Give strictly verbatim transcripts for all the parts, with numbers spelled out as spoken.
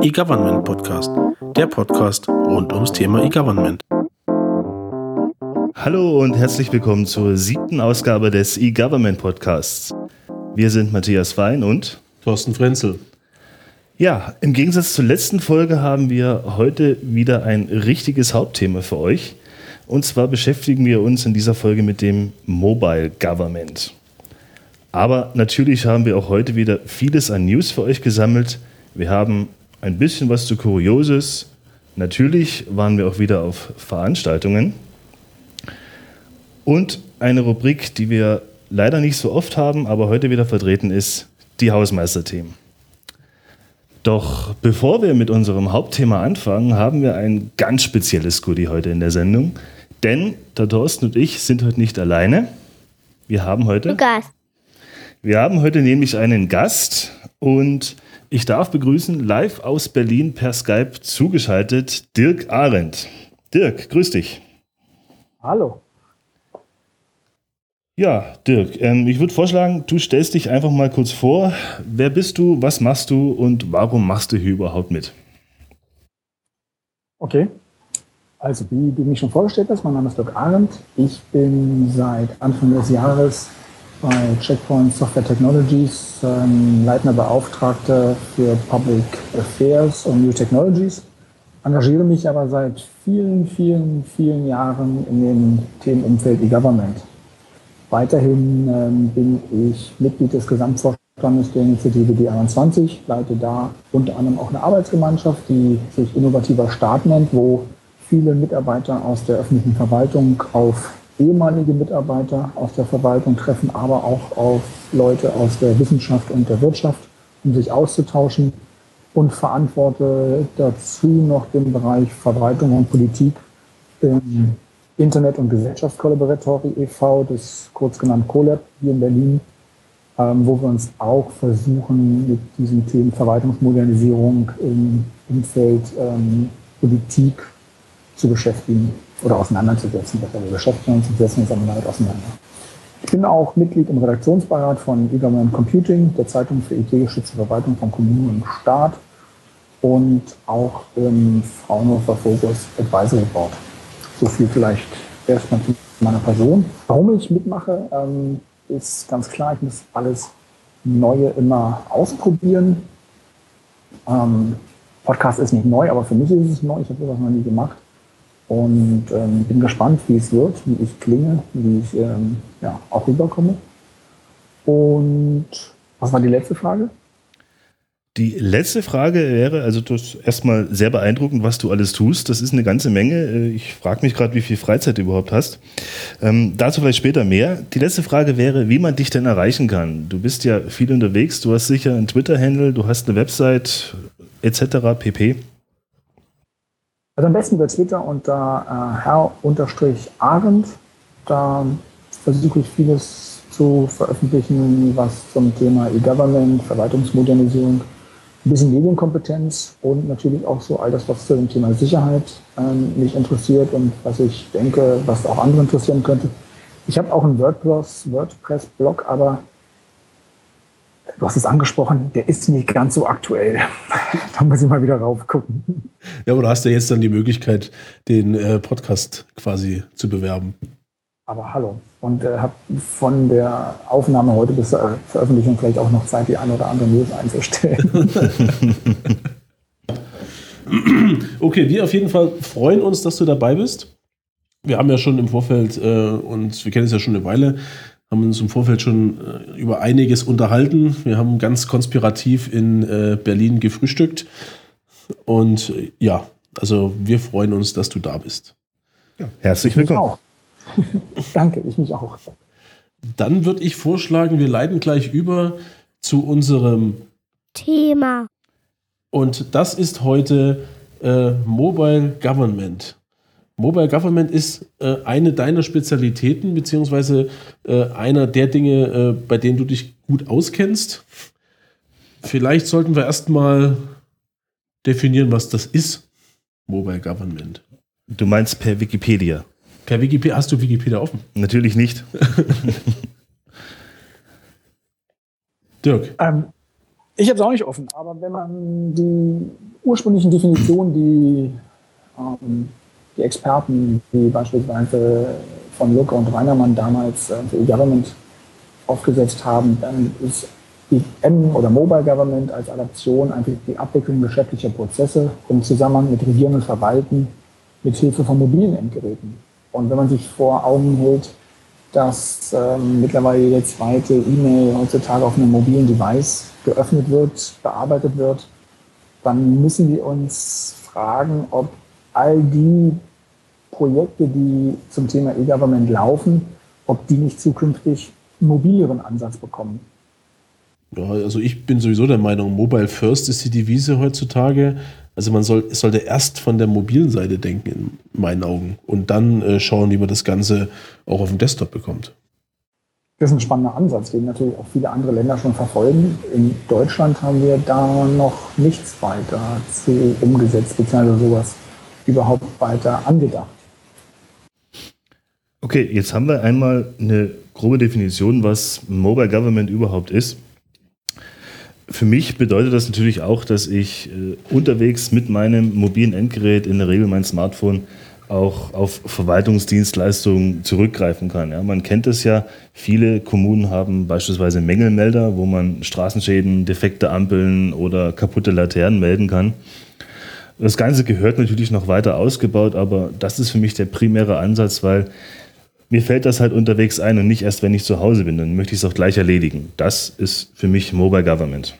E-Government Podcast, der Podcast rund ums Thema E-Government. Hallo und herzlich willkommen zur siebten Ausgabe des E-Government Podcasts. Wir sind Matthias Fein und Thorsten Frenzel. Ja, im Gegensatz zur letzten Folge haben wir heute wieder ein richtiges Hauptthema für euch. Und zwar beschäftigen wir uns in dieser Folge mit dem Mobile Government. Aber natürlich haben wir auch heute wieder vieles an News für euch gesammelt. Wir haben ein bisschen was zu Kurioses. Natürlich waren wir auch wieder auf Veranstaltungen. Und eine Rubrik, die wir leider nicht so oft haben, aber heute wieder vertreten ist, die Hausmeisterthemen. Doch bevor wir mit unserem Hauptthema anfangen, haben wir ein ganz spezielles Goodie heute in der Sendung. Denn der Thorsten und ich sind heute nicht alleine. Wir haben heute, Gast. wir haben heute nämlich einen Gast und ich darf begrüßen, live aus Berlin per Skype zugeschaltet, Dirk Arendt. Dirk, grüß dich. Hallo. Ja, Dirk, ähm, ich würde vorschlagen, du stellst dich einfach mal kurz vor. Wer bist du, was machst du und warum machst du hier überhaupt mit? Okay, also wie du mich schon vorgestellt hast, mein Name ist Dirk Arendt. Ich bin seit Anfang des Jahres bei Checkpoint Software Technologies ähm, leitender Beauftragter für Public Affairs und New Technologies. Engagiere mich aber seit vielen, vielen, vielen Jahren in dem Themenumfeld E-Government. Weiterhin ähm, bin ich Mitglied des Gesamtvorstandes der Initiative D einundzwanzig, leite da unter anderem auch eine Arbeitsgemeinschaft, die sich Innovativer Staat nennt, wo viele Mitarbeiter aus der öffentlichen Verwaltung auf ehemalige Mitarbeiter aus der Verwaltung treffen, aber auch auf Leute aus der Wissenschaft und der Wirtschaft, um sich auszutauschen, und verantworte dazu noch den Bereich Verwaltung und Politik im Internet- und Gesellschaftskollaboratory e V, das kurz genannt CoLab hier in Berlin, ähm, wo wir uns auch versuchen, mit diesen Themen Verwaltungsmodernisierung im Umfeld ähm, Politik zu beschäftigen oder auseinanderzusetzen. Wir beschäftigen uns und setzen uns damit auseinander. Ich bin auch Mitglied im Redaktionsbeirat von E-Government Computing, der Zeitung für I T-geschützte Verwaltung von Kommunen und Staat, und auch im Fraunhofer Focus Advisory Board. So viel vielleicht erstmal zu meiner Person. Warum ich mitmache, ähm, ist ganz klar, ich muss alles Neue immer ausprobieren. Ähm, Podcast ist nicht neu, aber für mich ist es neu. Ich habe sowas noch nie gemacht. Und ähm, bin gespannt, wie es wird, wie ich klinge, wie ich ähm, ja, auch rüberkomme. Und was war die letzte Frage? Die letzte Frage wäre, also das ist erstmal sehr beeindruckend, was du alles tust. Das ist eine ganze Menge. Ich frage mich gerade, wie viel Freizeit du überhaupt hast. Ähm, dazu vielleicht später mehr. Die letzte Frage wäre, wie man dich denn erreichen kann. Du bist ja viel unterwegs, du hast sicher einen Twitter-Handle, du hast eine Website et cetera pp. Also am besten über Twitter unter äh, Herr-Arendt. Da versuche ich vieles zu veröffentlichen, was zum Thema E-Government, Verwaltungsmodernisierung, ein bisschen Medienkompetenz und natürlich auch so all das, was zu dem Thema Sicherheit ähm, mich interessiert und was ich denke, was auch andere interessieren könnte. Ich habe auch einen WordPress, WordPress-Blog, aber du hast es angesprochen, der ist nicht ganz so aktuell. Da muss ich mal wieder rauf gucken. Ja, aber du hast ja jetzt dann die Möglichkeit, den äh, Podcast quasi zu bewerben. Aber hallo. Und äh, habe von der Aufnahme heute bis zur Veröffentlichung vielleicht auch noch Zeit, die eine oder andere News einzustellen. Okay, wir auf jeden Fall freuen uns, dass du dabei bist. Wir haben ja schon im Vorfeld, äh, uns, wir kennen es ja schon eine Weile, haben uns im Vorfeld schon äh, über einiges unterhalten. Wir haben ganz konspirativ in äh, Berlin gefrühstückt. Und äh, ja, also wir freuen uns, dass du da bist. Ja, herzlich willkommen. Ich auch. Danke, ich mich auch. Dann würde ich vorschlagen, wir leiten gleich über zu unserem Thema. Und das ist heute äh, Mobile Government. Mobile Government ist äh, eine deiner Spezialitäten, beziehungsweise äh, einer der Dinge, äh, bei denen du dich gut auskennst. Vielleicht sollten wir erstmal definieren, was das ist, Mobile Government. Du meinst per Wikipedia? Per Wikipedia, hast du Wikipedia offen? Natürlich nicht. Dirk. Ähm, ich habe es auch nicht offen, aber wenn man die ursprünglichen Definition, die ähm, die Experten, wie beispielsweise von Lucke und Reinermann damals äh, für E-Government aufgesetzt haben, dann ist die M oder Mobile Government als Adaption einfach die Abwicklung geschäftlicher Prozesse im Zusammenhang mit Regieren und Verwalten mit Hilfe von mobilen Endgeräten. Und wenn man sich vor Augen hält, dass ähm, mittlerweile jede zweite E-Mail heutzutage auf einem mobilen Device geöffnet wird, bearbeitet wird, dann müssen wir uns fragen, ob all die Projekte, die zum Thema E-Government laufen, ob die nicht zukünftig einen mobileren Ansatz bekommen. Ja, also ich bin sowieso der Meinung, Mobile First ist die Devise heutzutage. Also man soll, sollte erst von der mobilen Seite denken, in meinen Augen. Und dann äh, schauen, wie man das Ganze auch auf dem Desktop bekommt. Das ist ein spannender Ansatz, den natürlich auch viele andere Länder schon verfolgen. In Deutschland haben wir da noch nichts weiter zu umgesetzt, beziehungsweise sowas überhaupt weiter angedacht. Okay, jetzt haben wir einmal eine grobe Definition, was Mobile Government überhaupt ist. Für mich bedeutet das natürlich auch, dass ich äh, unterwegs mit meinem mobilen Endgerät, in der Regel mein Smartphone, auch auf Verwaltungsdienstleistungen zurückgreifen kann. Ja, man kennt es ja, viele Kommunen haben beispielsweise Mängelmelder, wo man Straßenschäden, defekte Ampeln oder kaputte Laternen melden kann. Das Ganze gehört natürlich noch weiter ausgebaut, aber das ist für mich der primäre Ansatz, weil mir fällt das halt unterwegs ein und nicht erst, wenn ich zu Hause bin. Dann möchte ich es auch gleich erledigen. Das ist für mich Mobile Government.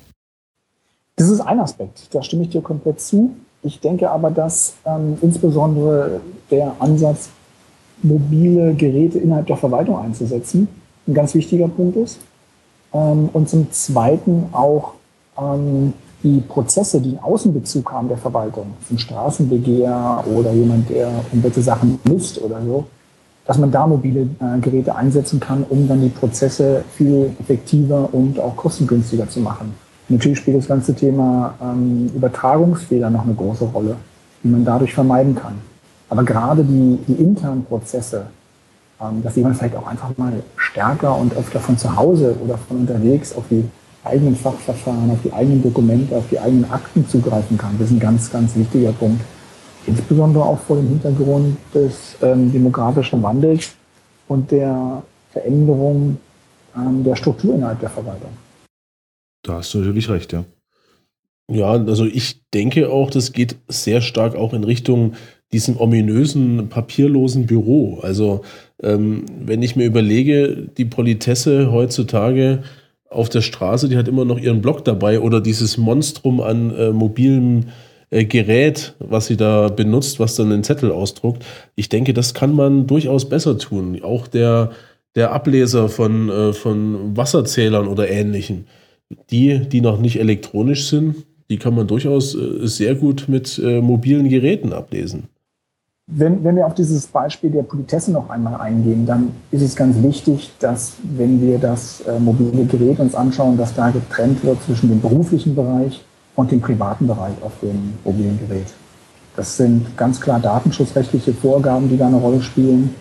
Das ist ein Aspekt, da stimme ich dir komplett zu. Ich denke aber, dass ähm, insbesondere der Ansatz, mobile Geräte innerhalb der Verwaltung einzusetzen, ein ganz wichtiger Punkt ist. Ähm, und zum Zweiten auch ähm, die Prozesse, die einen Außenbezug haben der Verwaltung, ein Straßenbegehr oder jemand, der irgendwelche Sachen misst oder so, dass man da mobile äh, Geräte einsetzen kann, um dann die Prozesse viel effektiver und auch kostengünstiger zu machen. Natürlich spielt das ganze Thema ähm, Übertragungsfehler noch eine große Rolle, die man dadurch vermeiden kann. Aber gerade die, die internen Prozesse, ähm, dass jemand vielleicht auch einfach mal stärker und öfter von zu Hause oder von unterwegs auf die eigenen Fachverfahren, auf die eigenen Dokumente, auf die eigenen Akten zugreifen kann, das ist ein ganz, ganz wichtiger Punkt. Insbesondere auch vor dem Hintergrund des ähm, demografischen Wandels und der Veränderung ähm, der Struktur innerhalb der Verwaltung. Da hast du natürlich recht, ja. Ja, also ich denke auch, das geht sehr stark auch in Richtung diesem ominösen, papierlosen Büro. Also ähm, wenn ich mir überlege, die Politesse heutzutage auf der Straße, die hat immer noch ihren Block dabei oder dieses Monstrum an äh, mobilen äh, Gerät, was sie da benutzt, was dann den Zettel ausdruckt. Ich denke, das kann man durchaus besser tun. Auch der, der Ableser von, äh, von Wasserzählern oder Ähnlichen. Die, die noch nicht elektronisch sind, die kann man durchaus äh, sehr gut mit äh, mobilen Geräten ablesen. Wenn, wenn wir auf dieses Beispiel der Politesse noch einmal eingehen, dann ist es ganz wichtig, dass, wenn wir das äh, mobile Gerät uns anschauen, dass da getrennt wird zwischen dem beruflichen Bereich und dem privaten Bereich auf dem mobilen Gerät. Das sind ganz klar datenschutzrechtliche Vorgaben, die da eine Rolle spielen.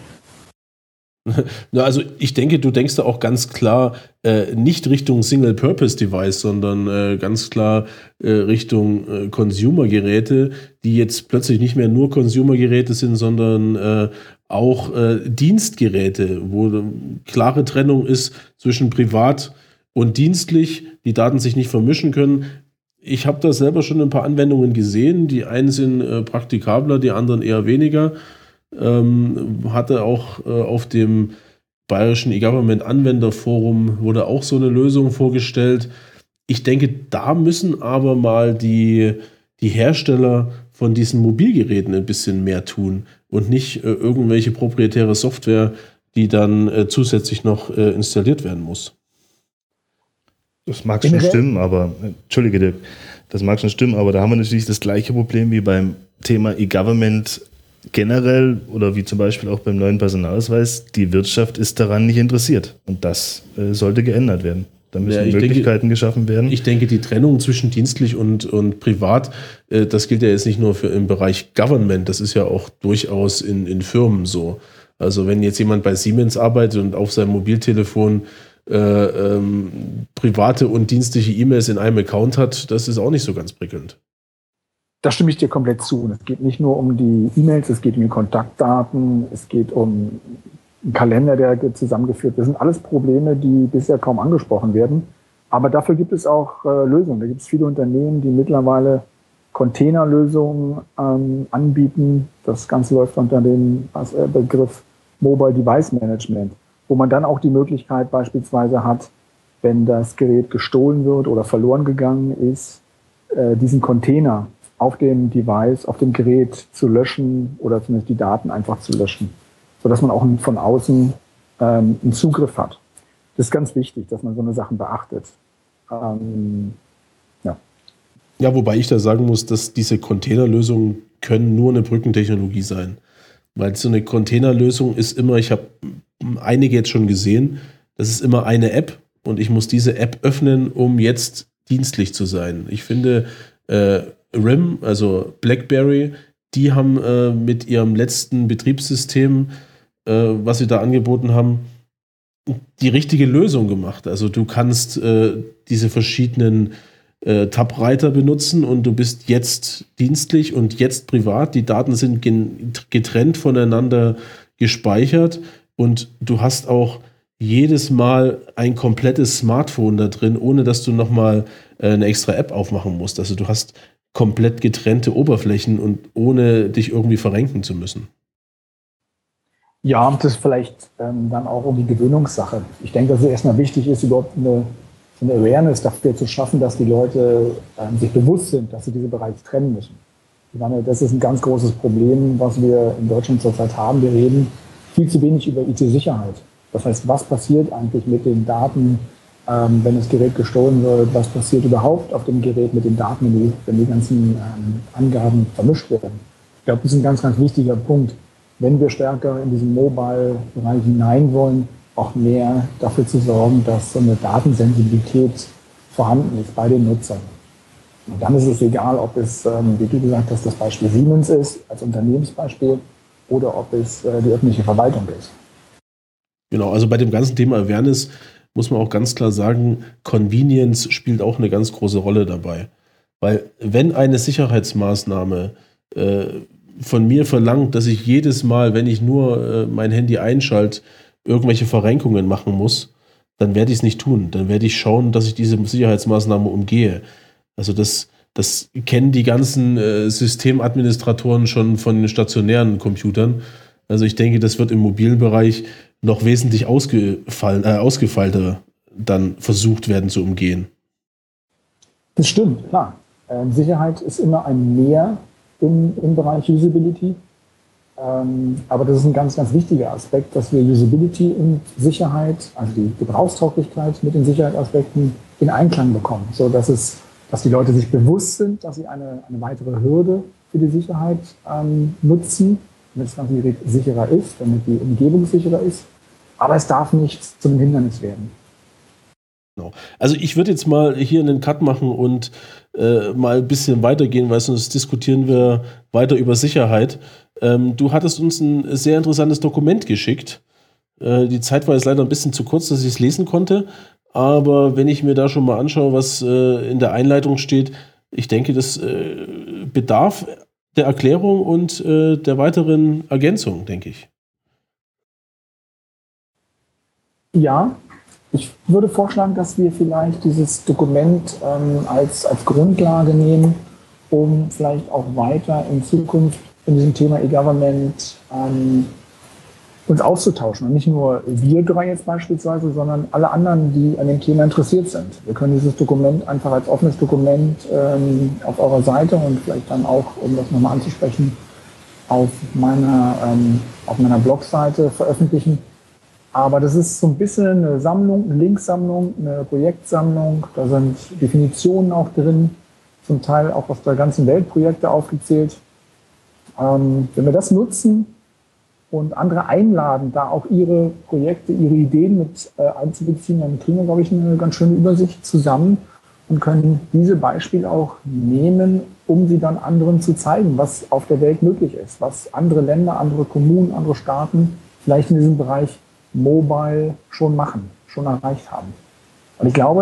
Na, also ich denke, du denkst da auch ganz klar äh, nicht Richtung Single-Purpose-Device, sondern äh, ganz klar äh, Richtung äh, Consumer-Geräte, die jetzt plötzlich nicht mehr nur Consumer-Geräte sind, sondern äh, auch äh, Dienstgeräte, wo eine klare Trennung ist zwischen privat und dienstlich, die Daten sich nicht vermischen können. Ich habe da selber schon ein paar Anwendungen gesehen. Die einen sind äh, praktikabler, die anderen eher weniger. Ähm, hatte auch äh, auf dem bayerischen E-Government-Anwenderforum wurde auch so eine Lösung vorgestellt. Ich denke, da müssen aber mal die, die Hersteller von diesen Mobilgeräten ein bisschen mehr tun und nicht äh, irgendwelche proprietäre Software, die dann äh, zusätzlich noch äh, installiert werden muss. Das mag schon stimmen, aber, Entschuldige Dirk, das mag schon stimmen, aber da haben wir natürlich das gleiche Problem wie beim Thema E-Government generell oder wie zum Beispiel auch beim neuen Personalausweis. Die Wirtschaft ist daran nicht interessiert und das äh, sollte geändert werden. Da müssen ja, Möglichkeiten denke, geschaffen werden. Ich denke, die Trennung zwischen dienstlich und, und privat, äh, das gilt ja jetzt nicht nur für im Bereich Government, das ist ja auch durchaus in, in Firmen so. Also wenn jetzt jemand bei Siemens arbeitet und auf seinem Mobiltelefon äh, ähm, private und dienstliche E-Mails in einem Account hat, das ist auch nicht so ganz prickelnd. Da stimme ich dir komplett zu. Und es geht nicht nur um die E-Mails, es geht um die Kontaktdaten, es geht um einen Kalender, der zusammengeführt wird. Das sind alles Probleme, die bisher kaum angesprochen werden. Aber dafür gibt es auch äh, Lösungen. Da gibt es viele Unternehmen, die mittlerweile Containerlösungen ähm, anbieten. Das Ganze läuft unter dem äh, Begriff Mobile Device Management, wo man dann auch die Möglichkeit beispielsweise hat, wenn das Gerät gestohlen wird oder verloren gegangen ist, äh, diesen Container auf dem Device, auf dem Gerät zu löschen oder zumindest die Daten einfach zu löschen, sodass man auch von außen ähm, einen Zugriff hat. Das ist ganz wichtig, dass man so eine Sachen beachtet. Ähm, ja. ja, wobei ich da sagen muss, dass diese Containerlösungen können nur eine Brückentechnologie sein. Weil so eine Containerlösung ist immer, ich habe einige jetzt schon gesehen, das ist immer eine App und ich muss diese App öffnen, um jetzt dienstlich zu sein. Ich finde, äh, R I M, also BlackBerry, die haben äh, mit ihrem letzten Betriebssystem, äh, was sie da angeboten haben, die richtige Lösung gemacht. Also du kannst äh, diese verschiedenen äh, Tab-Reiter benutzen und du bist jetzt dienstlich und jetzt privat. Die Daten sind gen- getrennt voneinander gespeichert und du hast auch jedes Mal ein komplettes Smartphone da drin, ohne dass du nochmal äh, eine extra App aufmachen musst. Also du hast komplett getrennte Oberflächen und ohne dich irgendwie verrenken zu müssen. Ja, das ist vielleicht ähm, dann auch um die Gewöhnungssache. Ich denke, dass es erstmal wichtig ist, überhaupt eine, eine Awareness dafür zu schaffen, dass die Leute ähm, sich bewusst sind, dass sie diese Bereiche trennen müssen. Ich meine, das ist ein ganz großes Problem, was wir in Deutschland zurzeit haben. Wir reden viel zu wenig über I T-Sicherheit. Das heißt, was passiert eigentlich mit den Daten, ähm, wenn das Gerät gestohlen wird? Was passiert überhaupt auf dem Gerät mit den Daten, wenn die, wenn die ganzen ähm, Angaben vermischt werden? Ich glaube, das ist ein ganz, ganz wichtiger Punkt. Wenn wir stärker in diesen Mobile-Bereich hinein wollen, auch mehr dafür zu sorgen, dass so eine Datensensibilität vorhanden ist bei den Nutzern. Und dann ist es egal, ob es, ähm, wie du gesagt hast, das Beispiel Siemens ist, als Unternehmensbeispiel, oder ob es äh, die öffentliche Verwaltung ist. Genau, also bei dem ganzen Thema Awareness muss man auch ganz klar sagen, Convenience spielt auch eine ganz große Rolle dabei. Weil wenn eine Sicherheitsmaßnahme äh, von mir verlangt, dass ich jedes Mal, wenn ich nur äh, mein Handy einschalte, irgendwelche Verrenkungen machen muss, dann werde ich es nicht tun. Dann werde ich schauen, dass ich diese Sicherheitsmaßnahme umgehe. Also das, das kennen die ganzen äh, Systemadministratoren schon von den stationären Computern. Also ich denke, das wird im mobilen Bereich noch wesentlich ausgefallen, äh, ausgefeilter dann versucht werden zu umgehen. Das stimmt, klar. Ähm, Sicherheit ist immer ein Mehr Im, im Bereich Usability. Ähm, aber das ist ein ganz, ganz wichtiger Aspekt, dass wir Usability und Sicherheit, also die Gebrauchstauglichkeit mit den Sicherheitsaspekten in Einklang bekommen, so dass es, dass die Leute sich bewusst sind, dass sie eine, eine weitere Hürde für die Sicherheit ähm, nutzen, damit das ganze Gerät sicherer ist, damit die Umgebung sicherer ist. Aber es darf nicht zu einem Hindernis werden. Genau. Also ich würde jetzt mal hier einen Cut machen und äh, mal ein bisschen weitergehen, weil sonst diskutieren wir weiter über Sicherheit. Ähm, du hattest uns ein sehr interessantes Dokument geschickt. Äh, die Zeit war jetzt leider ein bisschen zu kurz, dass ich es lesen konnte. Aber wenn ich mir da schon mal anschaue, was äh, in der Einleitung steht, ich denke, das äh, bedarf der Erklärung und äh, der weiteren Ergänzung, denke ich. Ja. Ich würde vorschlagen, dass wir vielleicht dieses Dokument ähm, als, als Grundlage nehmen, um vielleicht auch weiter in Zukunft in diesem Thema E-Government ähm, uns auszutauschen. Und nicht nur wir drei jetzt beispielsweise, sondern alle anderen, die an dem Thema interessiert sind. Wir können dieses Dokument einfach als offenes Dokument ähm, auf eurer Seite und vielleicht dann auch, um das nochmal anzusprechen, auf meiner, ähm, auf meiner Blogseite veröffentlichen. Aber das ist so ein bisschen eine Sammlung, eine Linksammlung, eine Projektsammlung. Da sind Definitionen auch drin, zum Teil auch aus der ganzen Welt Projekte aufgezählt. Ähm, wenn wir das nutzen und andere einladen, da auch ihre Projekte, ihre Ideen mit äh, einzubeziehen, dann kriegen wir, glaube ich, eine ganz schöne Übersicht zusammen und können diese Beispiele auch nehmen, um sie dann anderen zu zeigen, was auf der Welt möglich ist, was andere Länder, andere Kommunen, andere Staaten vielleicht in diesem Bereich Mobile schon machen, schon erreicht haben. Und ich glaube,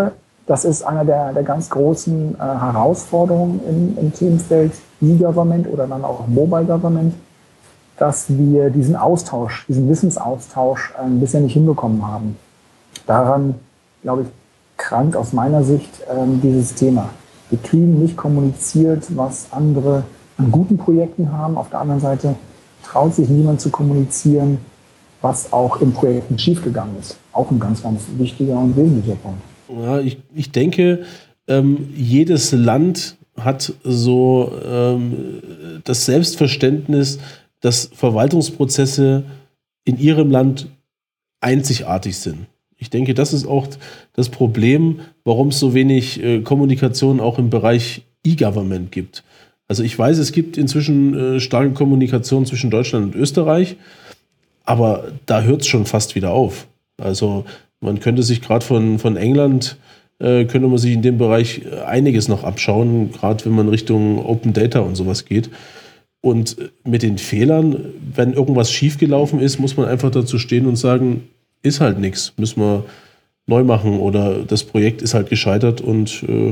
das ist einer der, der ganz großen äh, Herausforderungen im, im Themenfeld E-Government oder dann auch Mobile Government, dass wir diesen Austausch, diesen Wissensaustausch äh, bisher nicht hinbekommen haben. Daran, glaube ich, krankt aus meiner Sicht äh, dieses Thema. Wir kriegen nicht kommuniziert, was andere an guten Projekten haben. Auf der anderen Seite traut sich niemand zu kommunizieren, was auch in Projekten schiefgegangen ist. Auch ein ganz, ganz wichtiger und wesentlicher Punkt. Ja, ich, ich denke, ähm, jedes Land hat so ähm, das Selbstverständnis, dass Verwaltungsprozesse in ihrem Land einzigartig sind. Ich denke, das ist auch das Problem, warum es so wenig äh, Kommunikation auch im Bereich E-Government gibt. Also ich weiß, es gibt inzwischen äh, starke Kommunikation zwischen Deutschland und Österreich, aber da hört es schon fast wieder auf. Also man könnte sich gerade von, von England, äh, könnte man sich in dem Bereich einiges noch abschauen, gerade wenn man Richtung Open Data und sowas geht. Und mit den Fehlern, wenn irgendwas schiefgelaufen ist, muss man einfach dazu stehen und sagen, ist halt nichts, müssen wir neu machen oder das Projekt ist halt gescheitert und äh,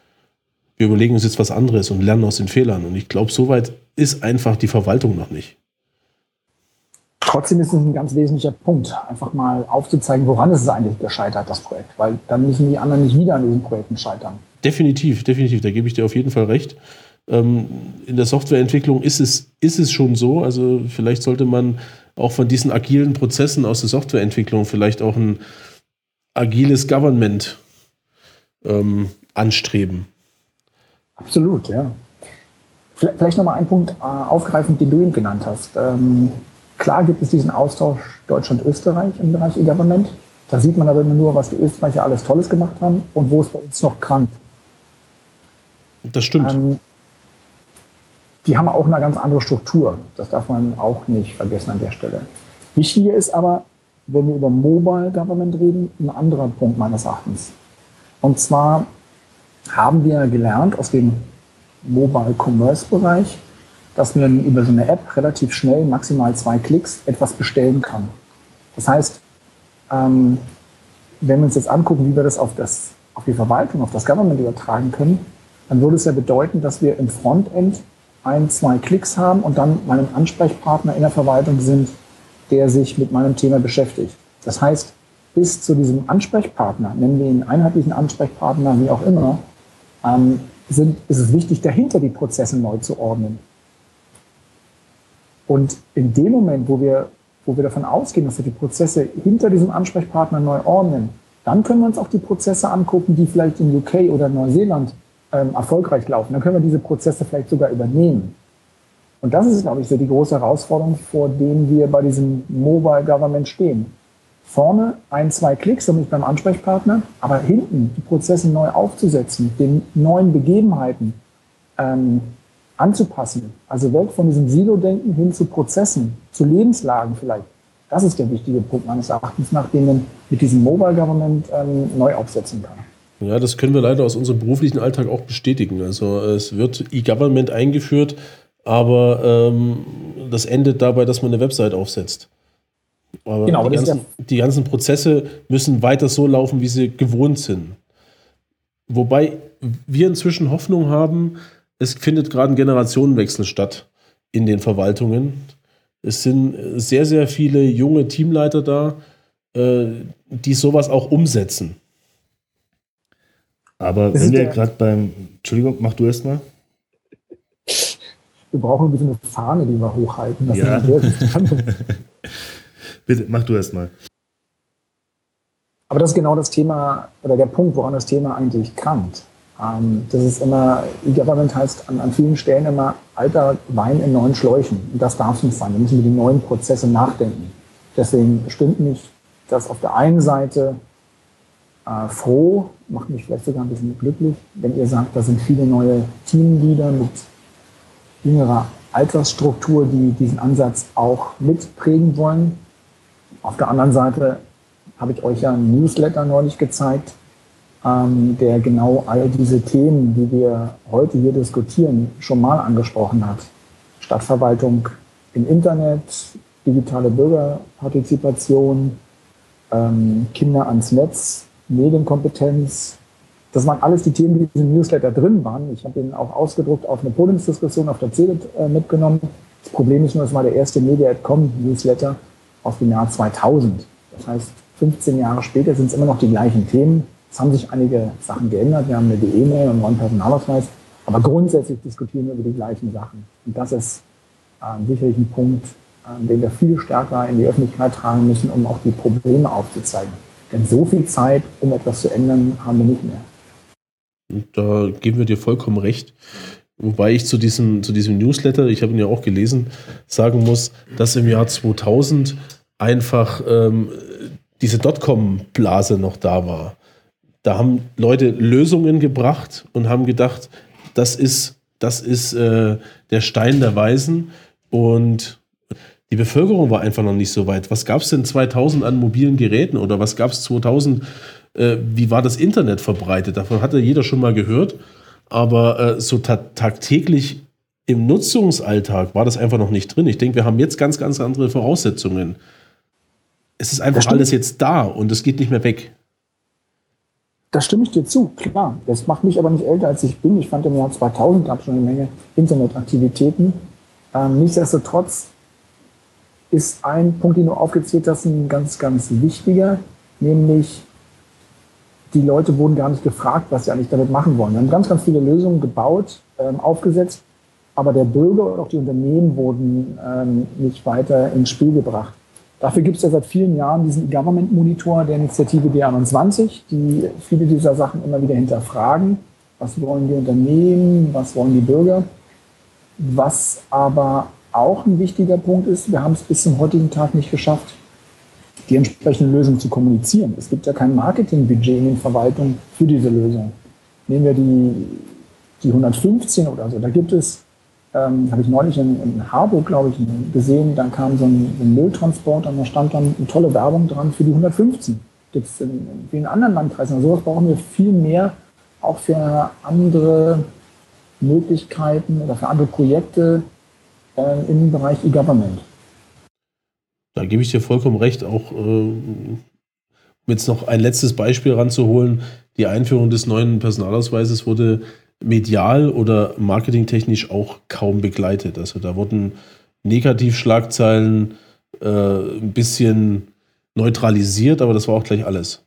wir überlegen uns jetzt was anderes und lernen aus den Fehlern. Und ich glaube, soweit ist einfach die Verwaltung noch nicht. Trotzdem ist es ein ganz wesentlicher Punkt, einfach mal aufzuzeigen, woran ist es eigentlich gescheitert, das Projekt. Weil dann müssen die anderen nicht wieder an diesen Projekten scheitern. Definitiv, definitiv, da gebe ich dir auf jeden Fall recht. Ähm, in der Softwareentwicklung ist es, ist es schon so, also vielleicht sollte man auch von diesen agilen Prozessen aus der Softwareentwicklung vielleicht auch ein agiles Government ähm, anstreben. Absolut, ja. Vielleicht nochmal einen Punkt äh, aufgreifend, den du eben genannt hast. Ähm, klar gibt es diesen Austausch Deutschland-Österreich im Bereich E-Government. Da sieht man aber immer nur, was die Österreicher alles Tolles gemacht haben und wo es bei uns noch krankt. Das stimmt. Ähm, die haben auch eine ganz andere Struktur. Das darf man auch nicht vergessen an der Stelle. Wichtiger ist aber, wenn wir über Mobile Government reden, ein anderer Punkt meines Erachtens. Und zwar haben wir gelernt aus dem Mobile Commerce Bereich, dass man über so eine App relativ schnell, maximal zwei Klicks, etwas bestellen kann. Das heißt, ähm, wenn wir uns jetzt angucken, wie wir das auf, das auf die Verwaltung, auf das Government übertragen können, dann würde es ja bedeuten, dass wir im Frontend ein, zwei Klicks haben und dann meinen Ansprechpartner in der Verwaltung sind, der sich mit meinem Thema beschäftigt. Das heißt, bis zu diesem Ansprechpartner, nennen wir ihn einheitlichen Ansprechpartner, wie auch immer, ähm, sind, ist es wichtig, dahinter die Prozesse neu zu ordnen. Und in dem Moment, wo wir, wo wir davon ausgehen, dass wir die Prozesse hinter diesem Ansprechpartner neu ordnen, dann können wir uns auch die Prozesse angucken, die vielleicht in U K oder Neuseeland ähm, erfolgreich laufen. Dann können wir diese Prozesse vielleicht sogar übernehmen. Und das ist, glaube ich, so die große Herausforderung, vor denen wir bei diesem Mobile Government stehen. Vorne ein, zwei Klicks, damit beim Ansprechpartner, aber hinten die Prozesse neu aufzusetzen, den neuen Begebenheiten ähm, anzupassen. Also weg von diesem Silo-Denken hin zu Prozessen, zu Lebenslagen vielleicht. Das ist der wichtige Punkt meines Erachtens, nach dem man mit diesem Mobile Government ähm, neu aufsetzen kann. Ja, das können wir leider aus unserem beruflichen Alltag auch bestätigen. Also es wird E-Government eingeführt, aber ähm, das endet dabei, dass man eine Website aufsetzt. Aber genau, die, das ganzen, ist ja die ganzen Prozesse müssen weiter so laufen, wie sie gewohnt sind. Wobei wir inzwischen Hoffnung haben, es findet gerade ein Generationenwechsel statt in den Verwaltungen. Es sind sehr, sehr viele junge Teamleiter da, die sowas auch umsetzen. Aber wenn wir gerade beim... Entschuldigung, mach du erst mal. Wir brauchen ein bisschen eine Fahne, die wir hochhalten. Das ja. Bitte, mach du erst mal. Aber das ist genau das Thema, oder der Punkt, woran das Thema eigentlich krankt. Ähm, das ist immer, E-Government heißt an, an vielen Stellen immer alter Wein in neuen Schläuchen. Und das darf es nicht sein. Wir müssen über die neuen Prozesse nachdenken. Deswegen bestimmt mich das auf der einen Seite äh, froh, macht mich vielleicht sogar ein bisschen glücklich, wenn ihr sagt, da sind viele neue Teamleader mit jüngerer Altersstruktur, die diesen Ansatz auch mitprägen wollen. Auf der anderen Seite habe ich euch ja einen Newsletter neulich gezeigt, ähm, der genau all diese Themen, die wir heute hier diskutieren, schon mal angesprochen hat. Stadtverwaltung im Internet, digitale Bürgerpartizipation, ähm, Kinder ans Netz, Medienkompetenz, Das waren alles die Themen, die in diesem Newsletter drin waren. Ich habe ihn auch ausgedruckt auf eine Podiumsdiskussion auf der C E B I T äh, mitgenommen. Das Problem ist nur, es war der erste Media Punkt com Newsletter aus dem Jahr zweitausend. Das heißt, fünfzehn Jahre später sind es immer noch die gleichen Themen. Es haben sich einige Sachen geändert. Wir haben eine D E-Mail und einen neuen Personalausweis. Aber grundsätzlich diskutieren wir über die gleichen Sachen. Und das ist äh, sicherlich ein Punkt, äh, den wir viel stärker in die Öffentlichkeit tragen müssen, um auch die Probleme aufzuzeigen. Denn so viel Zeit, um etwas zu ändern, haben wir nicht mehr. Und da geben wir dir vollkommen recht. Wobei ich zu diesem, zu diesem Newsletter, ich habe ihn ja auch gelesen, sagen muss, dass im Jahr zweitausend einfach ähm, diese Dotcom-Blase noch da war. Da haben Leute Lösungen gebracht und haben gedacht, das ist, das ist äh, der Stein der Weisen. Und die Bevölkerung war einfach noch nicht so weit. Was gab es denn zweitausend an mobilen Geräten oder was gab es zweitausend? Äh, wie war das Internet verbreitet? Davon hatte jeder schon mal gehört. Aber äh, so ta- tagtäglich im Nutzungsalltag war das einfach noch nicht drin. Ich denke, wir haben jetzt ganz, ganz andere Voraussetzungen. Es ist einfach alles jetzt da und es geht nicht mehr weg. Da stimme ich dir zu, klar. Das macht mich aber nicht älter, als ich bin. Ich fand, im Jahr zweitausend gab es schon eine Menge Internetaktivitäten. Ähm, nichtsdestotrotz ist ein Punkt, den du aufgezählt hast, ein ganz, ganz wichtiger, nämlich die Leute wurden gar nicht gefragt, was sie eigentlich damit machen wollen. Wir haben ganz, ganz viele Lösungen gebaut, ähm, aufgesetzt, aber der Bürger und auch die Unternehmen wurden ähm, nicht weiter ins Spiel gebracht. Dafür gibt es ja seit vielen Jahren diesen E-Government-Monitor der Initiative D einundzwanzig, die viele dieser Sachen immer wieder hinterfragen. Was wollen die Unternehmen, was wollen die Bürger? Was aber auch ein wichtiger Punkt ist, wir haben es bis zum heutigen Tag nicht geschafft, die entsprechende Lösung zu kommunizieren. Es gibt ja kein Marketingbudget in den Verwaltungen für diese Lösung. Nehmen wir die, die hundertfünfzehn oder so, da gibt es, ähm, habe ich neulich in, in Harburg, glaube ich, gesehen, dann kam so ein, ein Mülltransport und da stand dann eine tolle Werbung dran für die hundertfünfzehn. Gibt es in, in vielen anderen Landkreisen. Also sowas brauchen wir viel mehr, auch für andere Möglichkeiten oder für andere Projekte äh, im Bereich E-Government. Da gebe ich dir vollkommen recht, auch äh, um jetzt noch ein letztes Beispiel ranzuholen, die Einführung des neuen Personalausweises wurde medial oder marketingtechnisch auch kaum begleitet. Also da wurden Negativschlagzeilen äh, ein bisschen neutralisiert, aber das war auch gleich alles.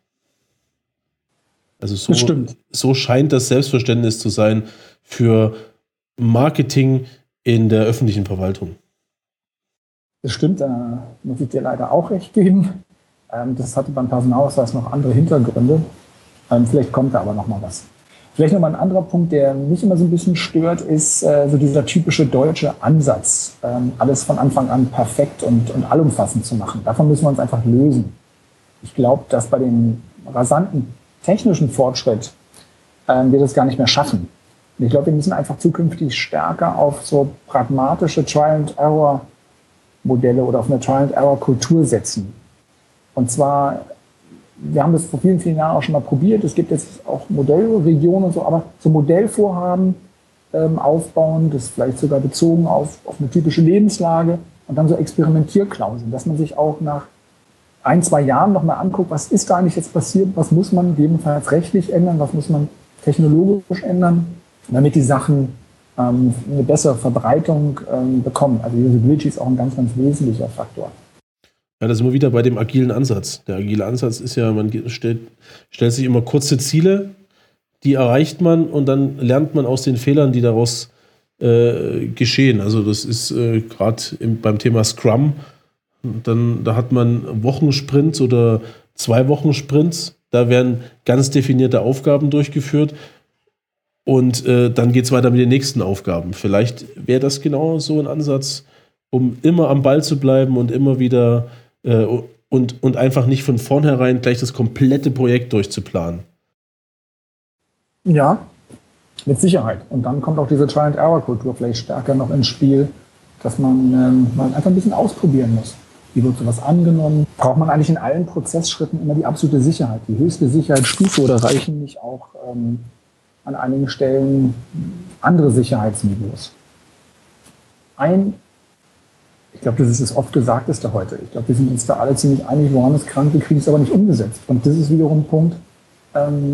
Also so, das stimmt. So scheint das Selbstverständnis zu sein für Marketing in der öffentlichen Verwaltung. Das stimmt, da muss ich dir leider auch recht geben. Das hatte beim Personalausweis noch andere Hintergründe. Vielleicht kommt da aber noch mal was. Vielleicht noch mal ein anderer Punkt, der mich immer so ein bisschen stört, ist so dieser typische deutsche Ansatz, alles von Anfang an perfekt und, und allumfassend zu machen. Davon müssen wir uns einfach lösen. Ich glaube, dass bei dem rasanten technischen Fortschritt wir das gar nicht mehr schaffen. Und ich glaube, wir müssen einfach zukünftig stärker auf so pragmatische Trial-and-Error Modelle oder auf eine Trial-and-Error-Kultur setzen. Und zwar, wir haben das vor vielen, vielen Jahren auch schon mal probiert. Es gibt jetzt auch Modellregionen und so, aber so Modellvorhaben ähm, aufbauen, das vielleicht sogar bezogen auf, auf eine typische Lebenslage und dann so Experimentierklauseln, dass man sich auch nach ein, zwei Jahren nochmal anguckt, was ist da eigentlich jetzt passiert, was muss man gegebenenfalls rechtlich ändern, was muss man technologisch ändern, damit die Sachen eine bessere Verbreitung ähm, bekommen. Also Usability ist auch ein ganz, ganz wesentlicher Faktor. Ja, das ist immer wieder bei dem agilen Ansatz. Der agile Ansatz ist ja, man stellt, stellt sich immer kurze Ziele, die erreicht man und dann lernt man aus den Fehlern, die daraus äh, geschehen. Also das ist äh, gerade beim Thema Scrum, dann, da hat man Wochensprints oder zwei Wochensprints, da werden ganz definierte Aufgaben durchgeführt. Und äh, dann geht es weiter mit den nächsten Aufgaben. Vielleicht wäre das genau so ein Ansatz, um immer am Ball zu bleiben und immer wieder äh, und, und einfach nicht von vornherein gleich das komplette Projekt durchzuplanen. Ja, mit Sicherheit. Und dann kommt auch diese Trial-and-Error-Kultur vielleicht stärker noch ins Spiel, dass man ähm, mal einfach ein bisschen ausprobieren muss. Wie wird sowas angenommen? Braucht man eigentlich in allen Prozessschritten immer die absolute Sicherheit, die höchste Sicherheitsstufe oder reichen nicht auch ähm, an einigen Stellen andere Sicherheitsniveaus? Ein, ich glaube, das ist das oft Gesagteste heute. Ich glaube, wir sind uns da alle ziemlich einig, woran ist krank, wir kriegen es aber nicht umgesetzt. Und das ist wiederum ein Punkt, ähm,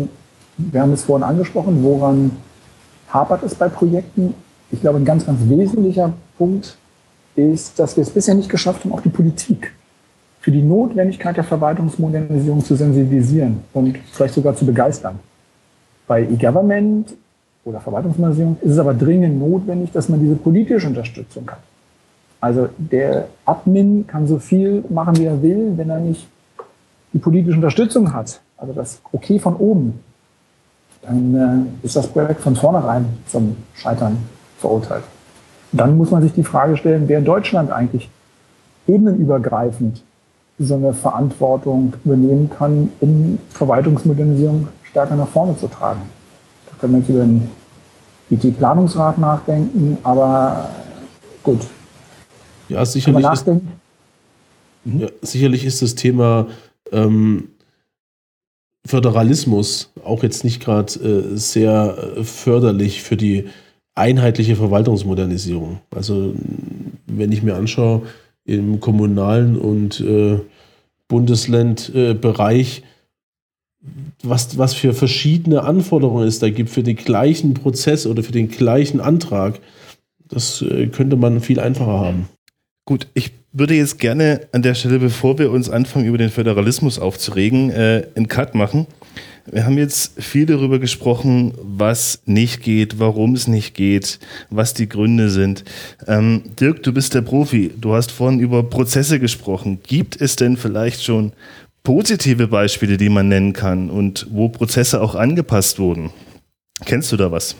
Wir haben es vorhin angesprochen, woran hapert es bei Projekten? Ich glaube, ein ganz, ganz wesentlicher Punkt ist, dass wir es bisher nicht geschafft haben, auch die Politik für die Notwendigkeit der Verwaltungsmodernisierung zu sensibilisieren und vielleicht sogar zu begeistern. Bei E-Government oder Verwaltungsmodernisierung ist es aber dringend notwendig, dass man diese politische Unterstützung hat. Also der Admin kann so viel machen, wie er will, wenn er nicht die politische Unterstützung hat, also das Okay von oben, dann äh, ist das Projekt von vornherein zum Scheitern verurteilt. Dann muss man sich die Frage stellen, wer in Deutschland eigentlich ebenenübergreifend so eine Verantwortung übernehmen kann, um Verwaltungsmodernisierung stärker nach vorne zu tragen. Da können wir jetzt über den I T-Planungsrat nachdenken, aber gut. Ja, sicherlich ist, ja, sicherlich ist das Thema ähm, Föderalismus auch jetzt nicht gerade äh, sehr förderlich für die einheitliche Verwaltungsmodernisierung. Also wenn ich mir anschaue, im kommunalen und äh, Bundeslandbereich, äh, was, was für verschiedene Anforderungen es da gibt für den gleichen Prozess oder für den gleichen Antrag, das äh, könnte man viel einfacher haben. Gut, ich würde jetzt gerne an der Stelle, bevor wir uns anfangen, über den Föderalismus aufzuregen, äh, einen Cut machen. Wir haben jetzt viel darüber gesprochen, was nicht geht, warum es nicht geht, was die Gründe sind. Ähm, Dirk, du bist der Profi. Du hast vorhin über Prozesse gesprochen. Gibt es denn vielleicht schon positive Beispiele, die man nennen kann und wo Prozesse auch angepasst wurden? Kennst du da was?